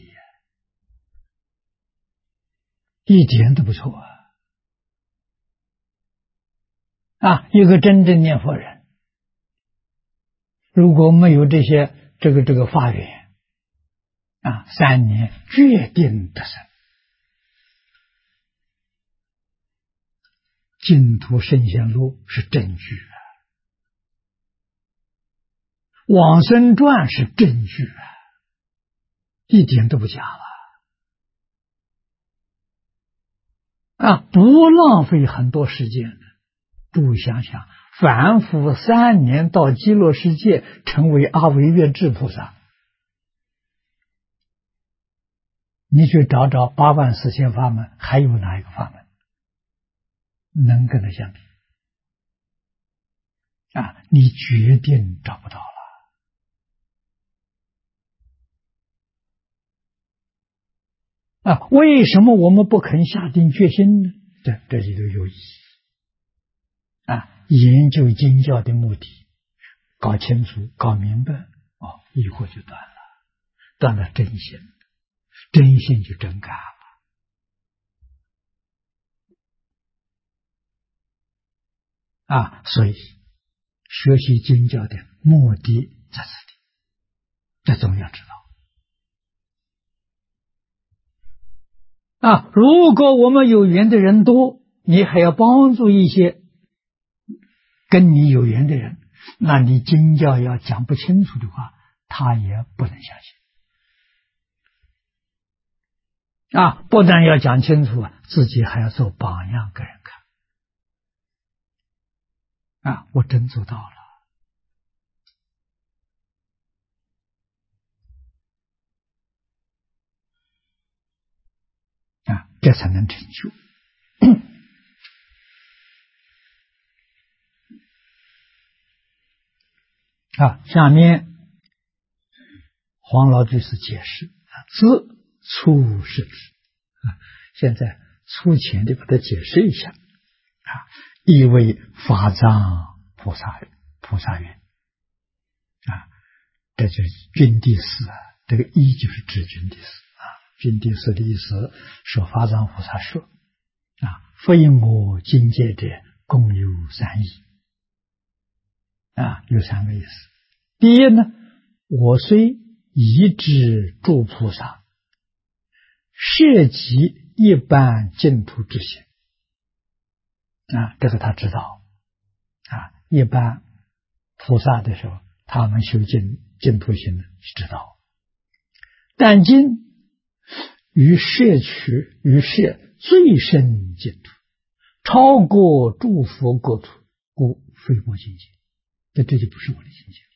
一点都不错一个真正念佛人，如果没有这些这个法缘3年决定得生。净土圣贤录是证据往生传是证据一点都不假不浪费很多时间。诸位想想，凡夫3年到极乐世界，成为阿惟越致菩萨，你去找找84000法门，还有哪一个法门能跟它相比你决定找不到了为什么我们不肯下定决心呢？这里头有意义研究经教的目的，搞清楚搞明白疑惑就断了，断了真心，真心就真干了所以学习经教的目的在此地，这总要知道如果我们有缘的人多，你还要帮助一些跟你有缘的人，那你经教要讲不清楚的话，他也不能相信不但要讲清楚自己还要做榜样给人看我真做到了这才能成就。下面黄老居士解释自粗是指现在粗浅的把它解释一下意为法藏菩萨缘这就是君第四这个一就是指君第四君第四的意思说法藏菩萨说非我境界者共有三义有三个意思。第一呢，我虽已知诸菩萨涉及一般净土之行这个他知道一般菩萨的时候他们修净土行的知道，但今于摄最深净土，超过诸佛国土，故非我境界。这就不是我的境界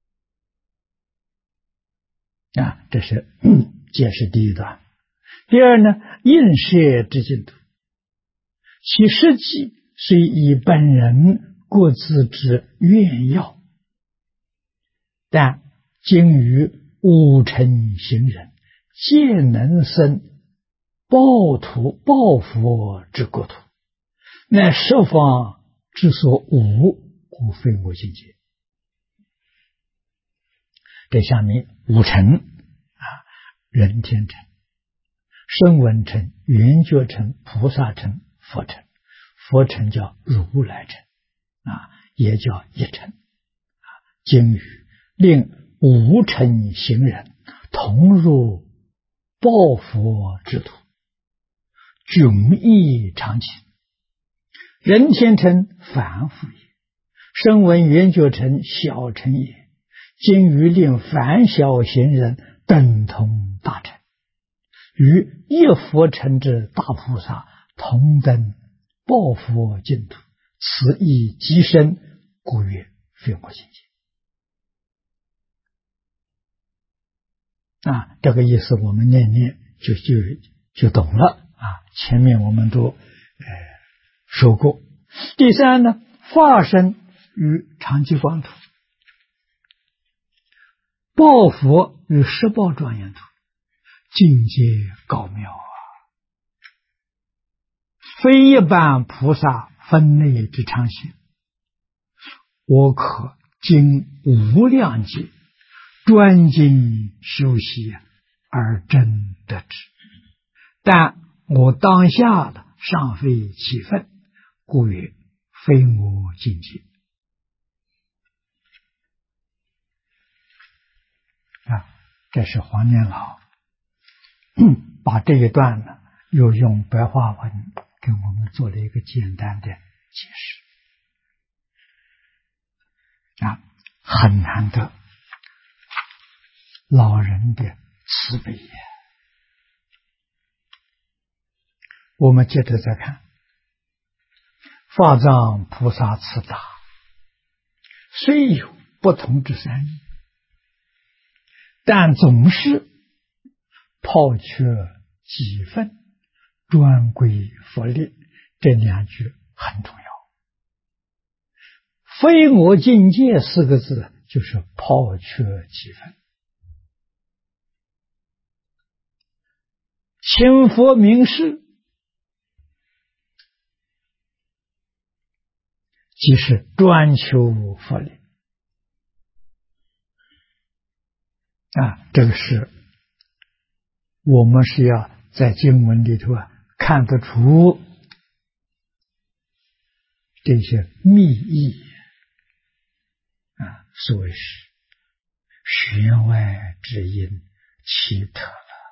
这是解释第一段。第二呢，应摄之净土，其实际虽以本人各自之愿要，但今于五乘行人皆能生报佛之国土，乃十方之所无，故非我境界。这下面五乘人天乘、声闻乘、缘觉乘、菩萨乘、佛乘。佛乘叫如来乘也叫一乘经语令五乘行人同入报佛之土，迥异常情。人天乘凡夫也，声闻缘觉乘小乘也。经于令凡小行人等同大乘，与一佛乘之大菩萨同登报佛净土，此意极深，故曰非我境界。这个意思我们念就懂了前面我们都说过。第三呢，化身于常寂光土，报佛与十报庄严土，境界高妙非一般菩萨分内之常行，我可经无量劫专精修习而真得之，但我当下的尚非其分，故曰非我境界。这是黄念老把这一段呢又用白话文给我们做了一个简单的解释很难得老人的慈悲也。我们接着再看法藏菩萨慈大，虽有不同之三义，但总是抛却己分，专归佛力。这两句很重要。非我境界四个字就是抛却己分。亲佛明示即是专求佛力这个是我们是要在经文里头看得出这些密意所谓是弦外之音，奇特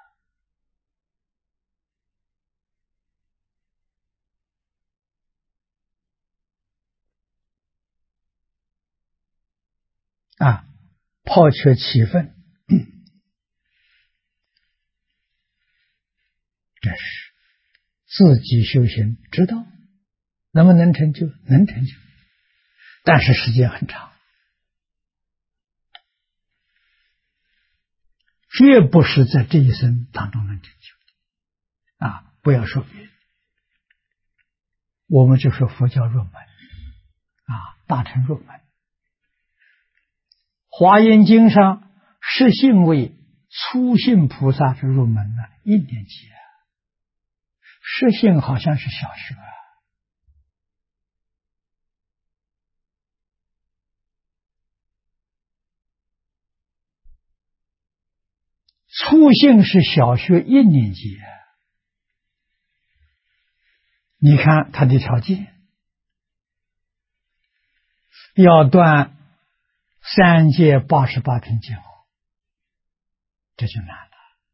了抛却其分，这是自己修行知道能不能成就，能成就，但是时间很长，绝不是在这一生当中能成就不要说别的，我们就说佛教入门大乘入门。华严经上实信为初信菩萨之入门一年级实信好像是小学初信是小学1年级你看他的条件，要断3界88品经，这就难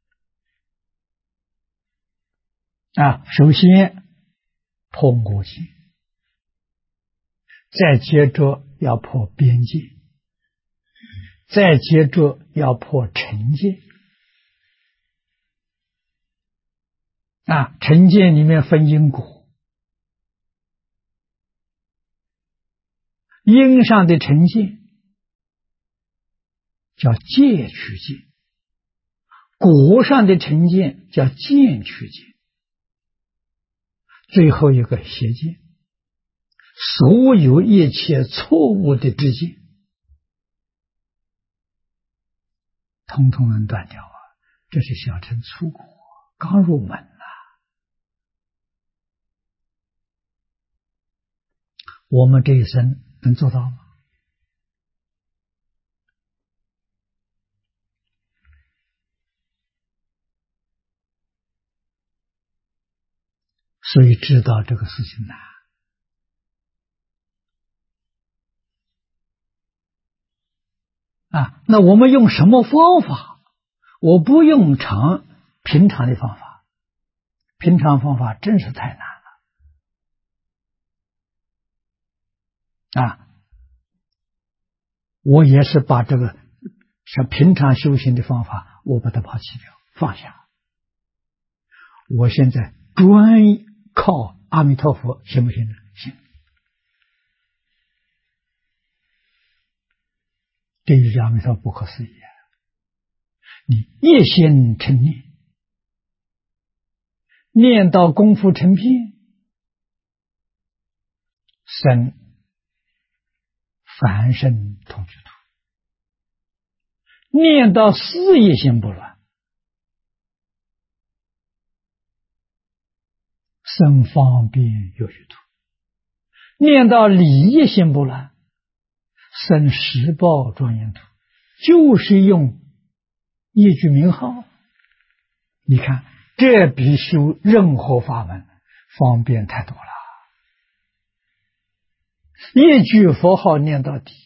了首先破我境，再接着要破边界，再接着要破尘界尘界里面分因果，因上的尘界叫戒取界，果上的尘界叫见取界，最后一个邪见，所有一切错误的知见统统能断掉这是小乘初果，刚入门我们这一生能做到吗？所以知道这个事情难那我们用什么方法？我不用平常的方法，平常方法真是太难了我也是把这个像平常修行的方法我把它抛弃掉，放下。我现在专靠阿弥陀佛，行不行呢？行。这就是阿弥陀不可思议你一心成念，念到功夫成片，生凡身同居土，念到事业心不乱，生方便有余土，念到理业心不乱，生实报庄严土，就是用一句名号。你看这比修任何法门方便太多了，一句佛号念到底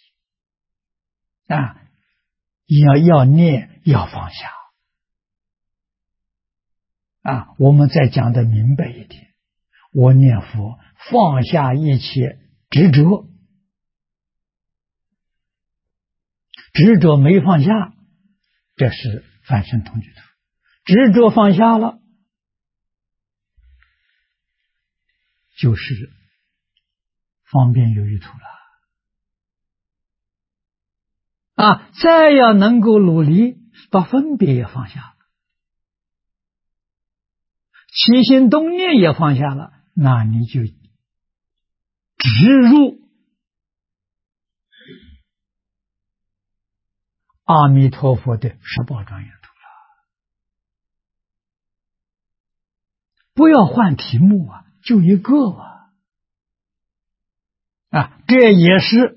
要念，要放下我们再讲的明白一点，我念佛放下一切执着，执着没放下，这是凡身同居土；执着放下了，就是方便有余土了再要能够努力把分别也放下了，起心动念也放下了，那你就直入阿弥陀佛的十宝庄严土了。不要换题目就一个这也是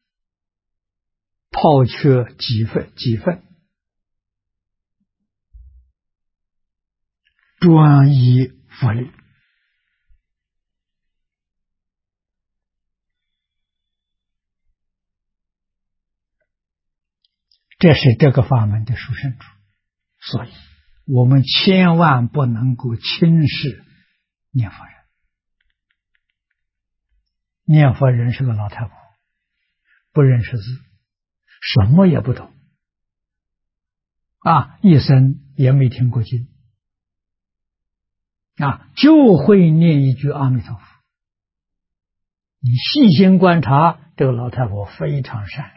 抛却几分专一佛力。这是这个法门的殊胜处，所以我们千万不能够轻视念佛人。念佛人是个老太婆，不认识字，什么也不懂一生也没听过经就会念一句阿弥陀佛。你细心观察，这个老太婆非常善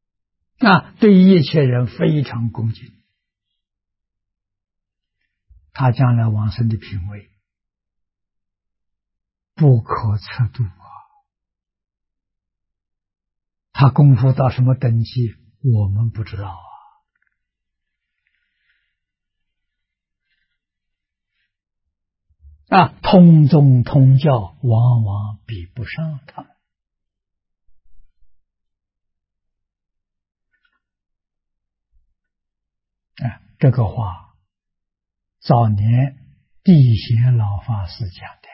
良对一切人非常恭敬， 他将来往生的品位不可测度啊！他功夫到什么等级，我们不知道通宗通教往往比不上他。这个话早年地贤老法师讲的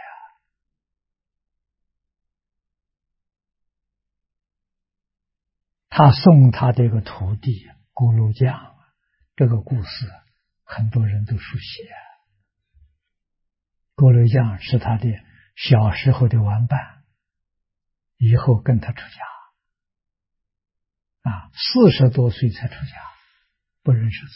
他送他这个徒弟咕噜匠，这个故事很多人都熟悉咕噜匠是他的小时候的玩伴，以后跟他出家40多岁才出家，不认识字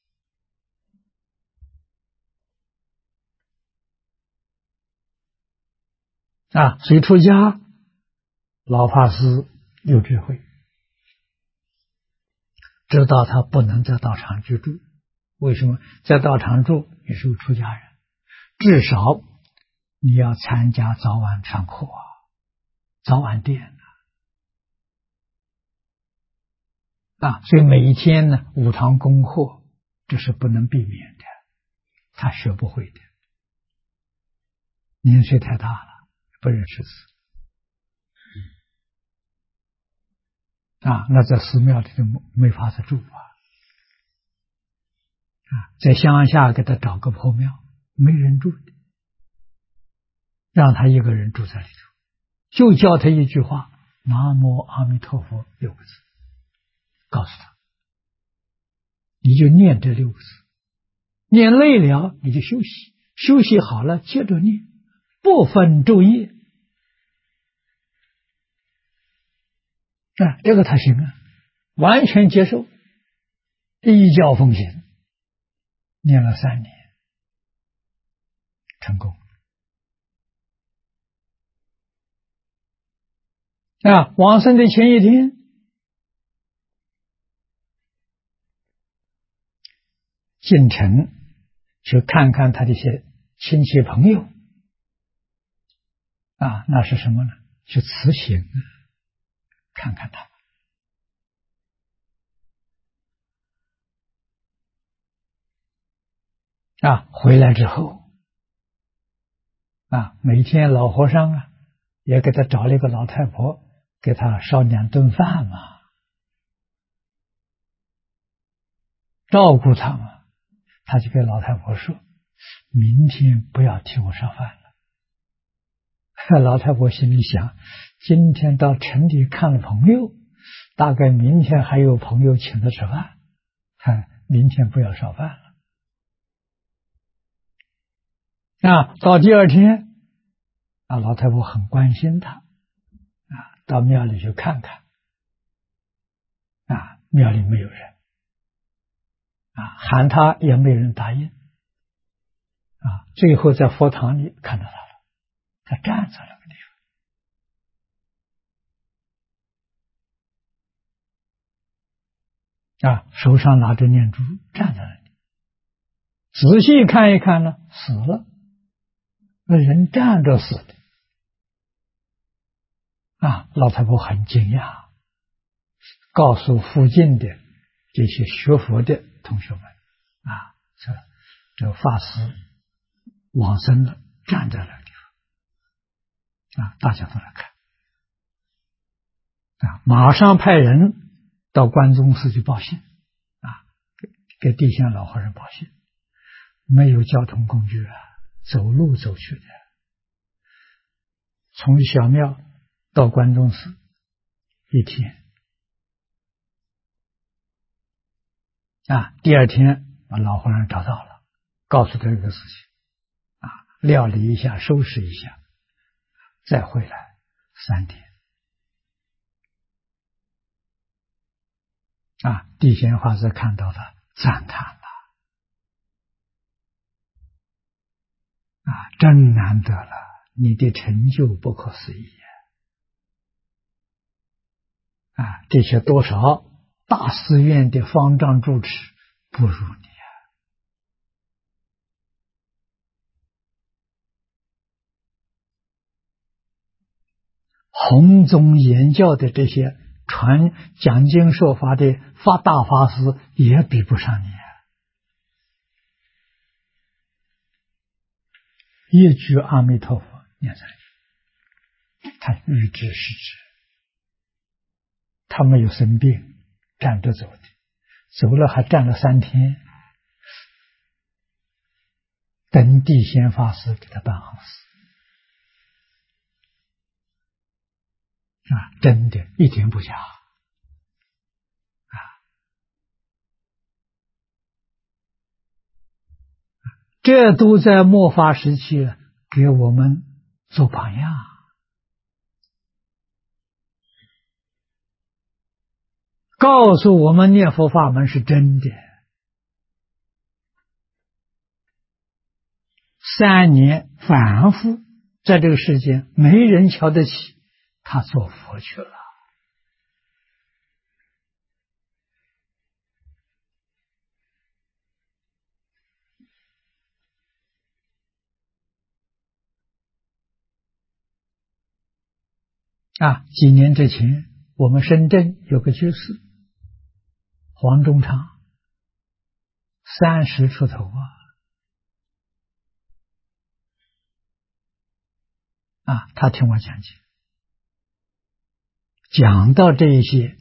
所以出家老法师有智慧，知道他不能在道场居住。为什么？在道场住你是个出家人，至少你要参加早晚上课早晚殿所以每一天呢5堂功课，这是不能避免的，他学不会的，年岁太大了，不认识字那在寺庙里头没法子住在乡下给他找个破庙，没人住的，让他一个人住在里头，就教他一句话南无阿弥陀佛6个字，告诉他你就念这6个字，念累了你就休息，休息好了接着念，不分昼夜这个他行完全接受，依教奉行，念了3年成功往生的前一天进城去看看他的一些亲戚朋友那是什么呢？去辞行看看他回来之后每天老和尚也给他找了一个老太婆，给他烧2顿饭嘛，照顾他嘛。他就跟老太婆说，明天不要替我烧饭了。老太婆心里想，今天到城里看了朋友，大概明天还有朋友请他吃饭，明天不要烧饭了。到第二天老太婆很关心他到庙里去看看庙里没有人喊他也没人答应最后在佛堂里看到他了，他站在那个地方手上拿着念珠站在那里，仔细看一看呢，死了，那人站着死的老太婆很惊讶，告诉附近的这些学佛的同学们这个法师往生了，站在那个地方大家都来看马上派人到关宗寺去报信给地仙老和尚报信，没有交通工具走路走去的，从小庙到关宗寺1天第二天把老和尚找到了，告诉他这个事情料理一下，收拾一下，再回来3天地仙法师看到了，赞叹了真难得了，你的成就不可思议这些多少大寺院的方丈住持不如你弘宗言教的这些传讲经说法的大法师也比不上你啊！一句阿弥陀佛念上去，他预知是知，他没有生病，站着走的，走了还站了3天，等地仙法师给他办好事。真的，一点不假这都在末法时期给我们做榜样，告诉我们念佛法门是真的。3年反复在这个世间，没人瞧得起他，做佛去了。几年之前，我们深圳有个居士黄忠昌，30出头他听我讲解，讲到这一些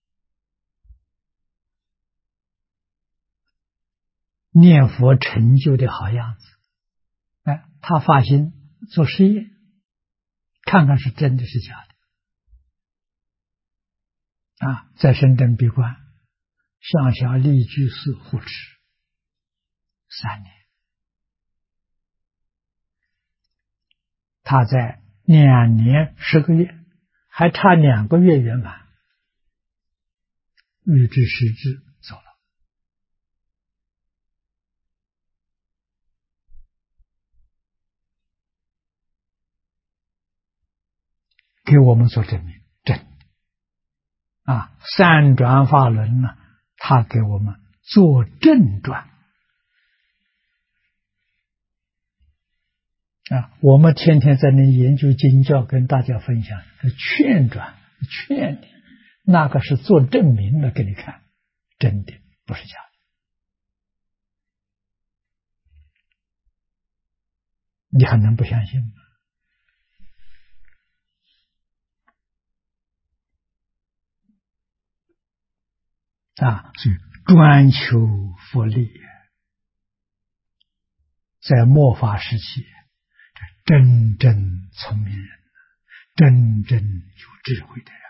念佛成就的好样子，他发心做实验，看看是真的是假的。在深圳闭关，向下立居士护持3年，他在2年10个月，还差2个月圆满，预知时至走了。给我们做证明，真的三转法轮呢，他给我们做正转我们天天在那研究经教，跟大家分享劝转劝你，那个是做证明的给你看，真的不是假的。你还能不相信吗？所以专求佛力，在末法时期，这真正聪明人，真正有智慧的人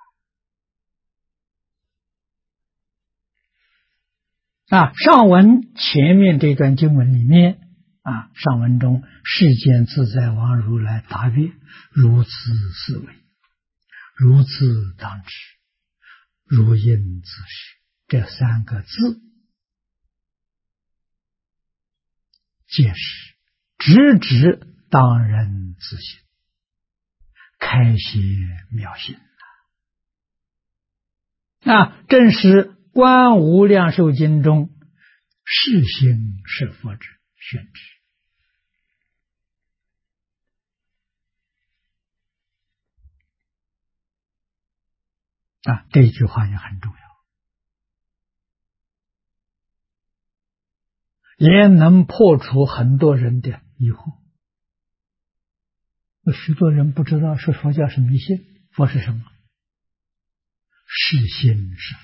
上文前面这段经文里面上文中世间自在王如来答曰：如此思维，如此当知，如应自是。这3个字皆是直指当人自性，开显妙性正是观无量寿经中是心是佛之宣之这句话也很重要，也能破除很多人的疑惑。许多人不知道是佛教是迷信，佛是什么？是心是佛。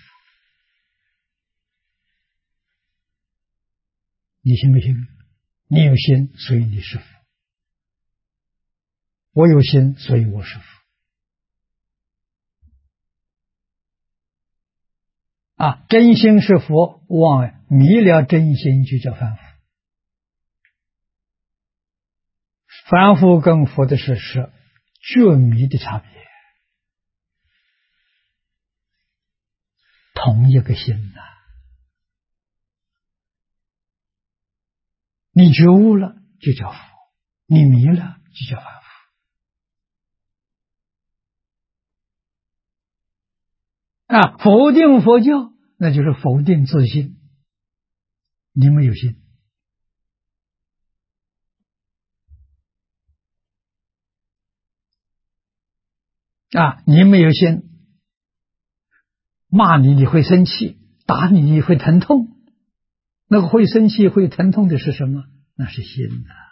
你信不信？你有心，所以你是佛；我有心，所以我是佛。真心是佛，妄迷了真心就叫凡夫。凡夫跟佛的是觉迷的差别，同一个心你觉悟了就叫佛，你迷了就叫凡夫。否定佛教，那就是否定自信，你没有心。 你没有心，骂你你会生气，打你你会疼痛，那个会生气会疼痛的是什么？那是心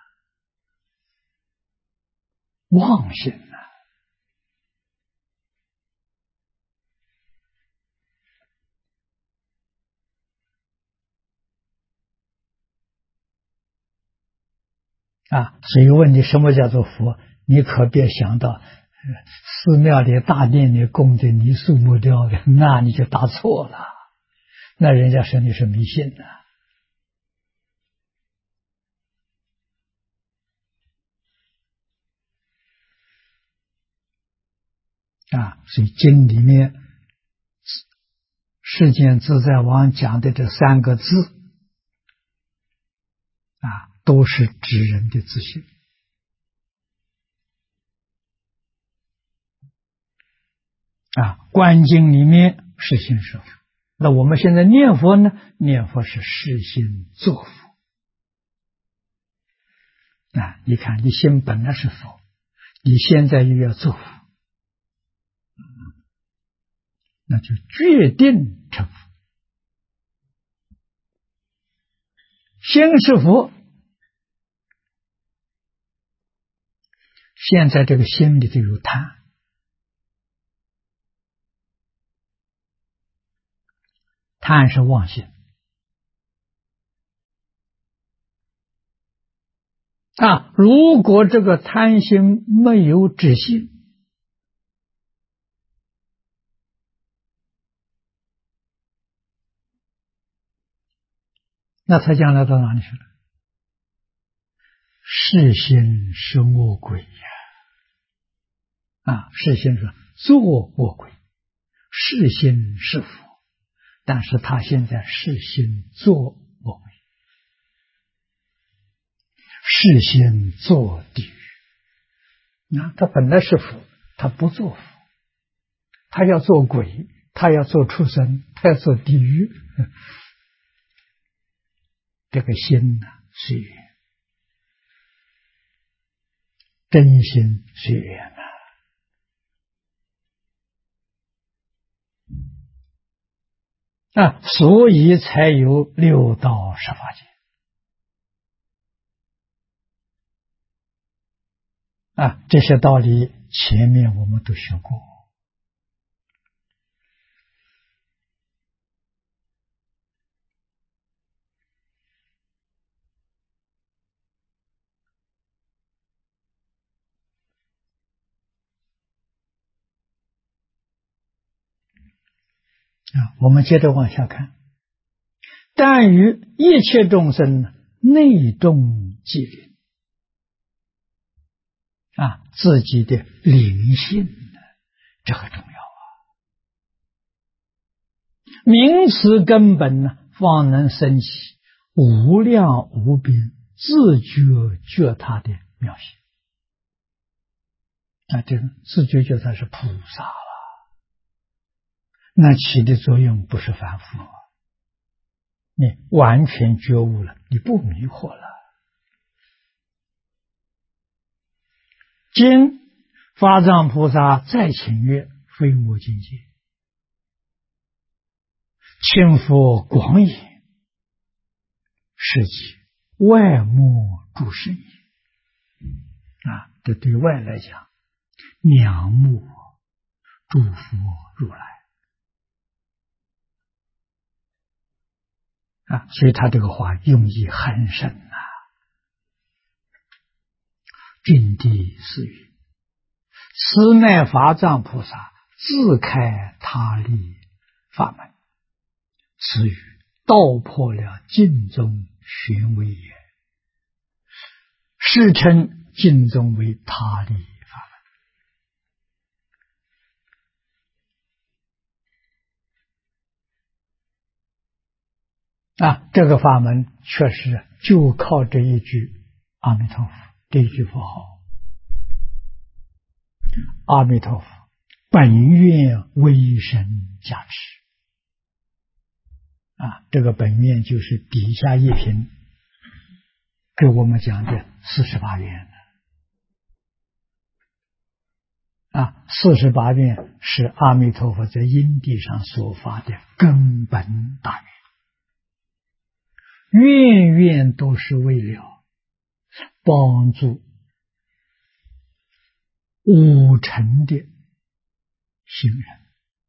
妄心所以问你什么叫做佛，你可别想到寺庙里大殿里供的泥塑木雕的，那你就答错了，那人家说你是迷信所以经里面世间自在王讲的这三个字都是指人的自信观经里面是心是佛，那我们现在念佛呢？念佛是是心作佛你看你心本来是佛，你现在又要作佛，那就决定成佛。心是佛，现在这个心里头有贪，贪是妄心如果这个贪心没有止息，那他将来到哪里去了？是心是恶鬼是心是作恶鬼，是心是佛，但是他现在是心作恶鬼，是心作地狱。他本来是佛，他不做佛，他要做鬼，他要做畜生，他要做地狱。这个心是真心是缘所以才有六道十法界这些道理前面我们都学过我们接着往下看，但于一切众生内众即灵自己的灵性这个重要名词根本方能生起无量无边自觉觉他的妙性这个自觉觉他是菩萨了，那起的作用不是凡夫你完全觉悟了，你不迷惑了。今法藏菩萨再请曰：非我境界，清佛广也，是即外莫诸圣也。这对外来讲，仰慕诸佛如来所以他这个话用意很深净地是云：此乃法藏菩萨自开他力法门，此语道破了净宗玄微也，世称净宗为他力法门这个法门确实就靠这一句阿弥陀佛，这一句佛号阿弥陀佛本愿威神加持这个本愿就是底下一品给我们讲的48愿 48愿是阿弥陀佛在因地上所发的根本大愿，愿愿都是为了帮助五尘的行人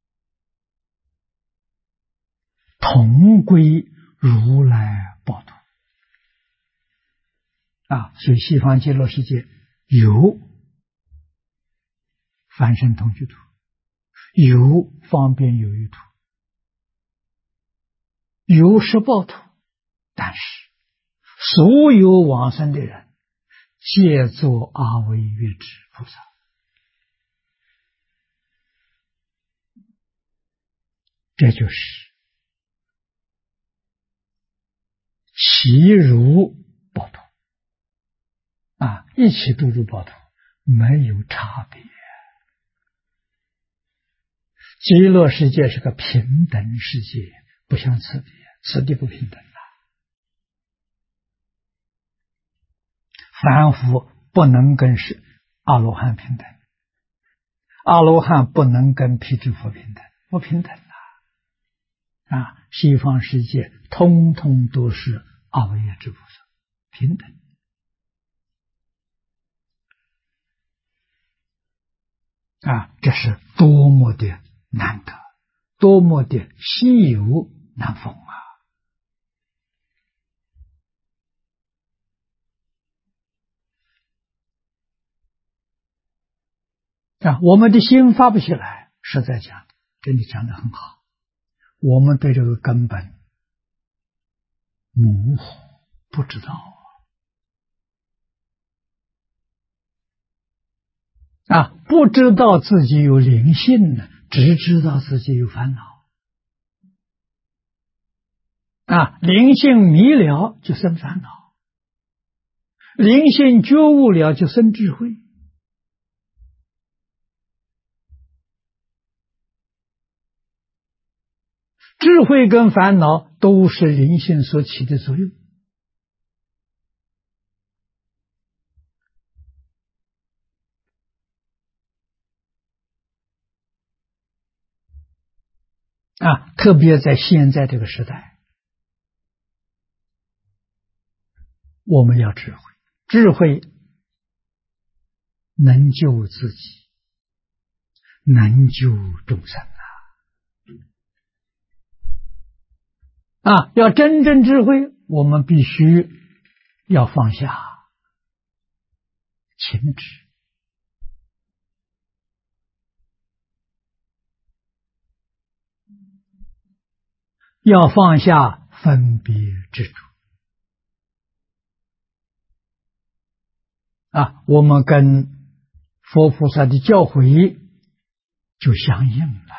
同归如来宝土。所以西方极乐世界有凡圣同居土，有方便有余土，有十报土，但是所有往生的人皆作阿惟越致菩萨。这就是其如宝土一起度入宝土，没有差别。极乐世界是个平等世界，不像此地，此地不平等凡夫不能跟阿罗汉平等，阿罗汉不能跟辟支佛平等，不平等西方世界通通都是阿惟越致菩萨，平等。这是多么的难得，多么的稀有难逢我们的心发不起来，实在讲跟你讲得很好，我们对这个根本模糊，不知道不知道自己有灵性呢，只知道自己有烦恼灵性迷了就生烦恼，灵性觉悟了就生智慧。智慧跟烦恼都是灵性所起的作用特别在现在这个时代，我们要智慧，智慧能救自己，能救众生要真正智慧，我们必须要放下情执，要放下分别执着我们跟佛菩萨的教诲就相应了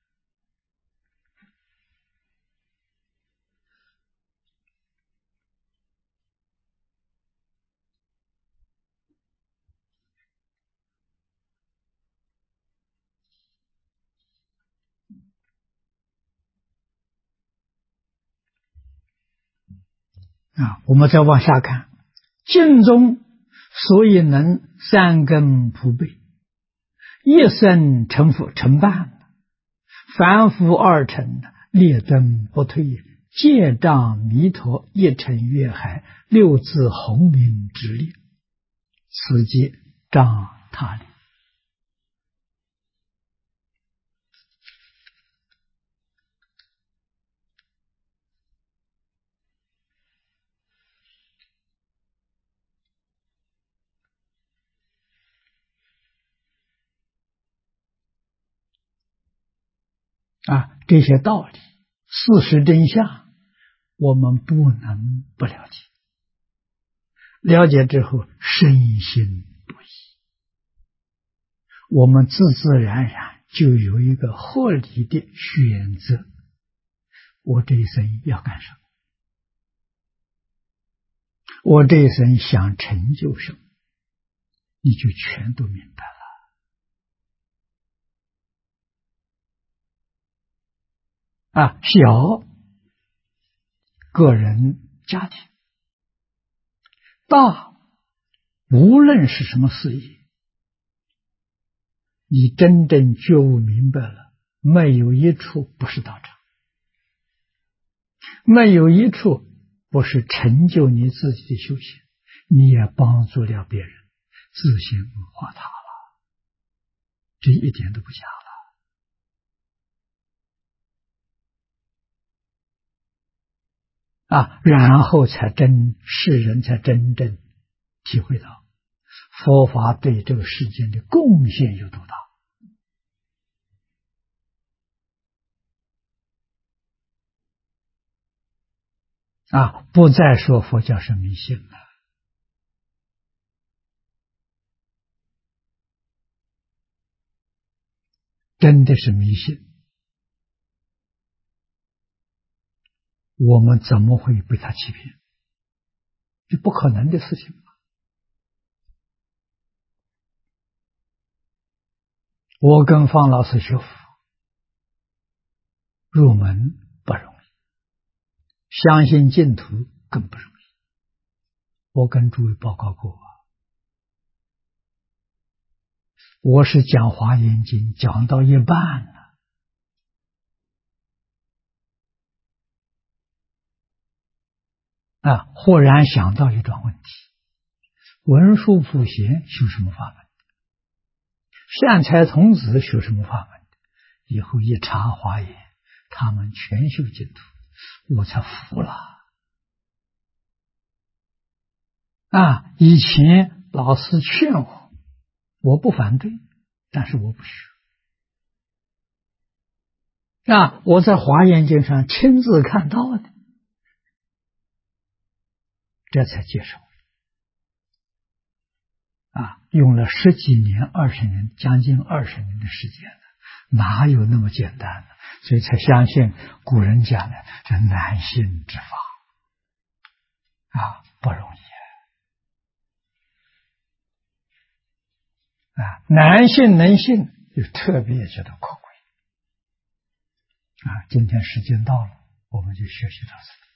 我们再往下看，净宗所以能三根普被，一生成佛成办，凡夫二乘列灯不退，戒障弥陀一尘月海，六字洪名之列，此即障他力这些道理事实真相我们不能不了解，了解之后深信不疑，我们自自然然就有一个合理的选择，我这一生要干什么，我这一生想成就什么，你就全都明白了小个人家庭，大无论是什么事业， 你真正觉悟明白了，没有一处不是道场，没有一处不是成就你自己的修行，你也帮助了别人，自行化他了，这一点都不假了然后世人才真正体会到佛法对这个世间的贡献有多大不再说佛教是迷信了，真的是迷信，我们怎么会被他欺骗？这不可能的事情。我跟方老师学佛入门不容易，相信净土更不容易。我跟诸位报告过，我是讲华严经讲到一半了忽然想到一桩问题：文殊普贤修什么法门？善财童子修什么法门？以后一查华严，他们全修净土，我才服了。以前老师劝我不反对，但是我不学。我在华严经上亲自看到的，这才接受。用了10几年、20年，将近20年的时间了，哪有那么简单呢？所以才相信古人讲的这难信之法不容易难信能信，就特别觉得可贵今天时间到了，我们就学习到此。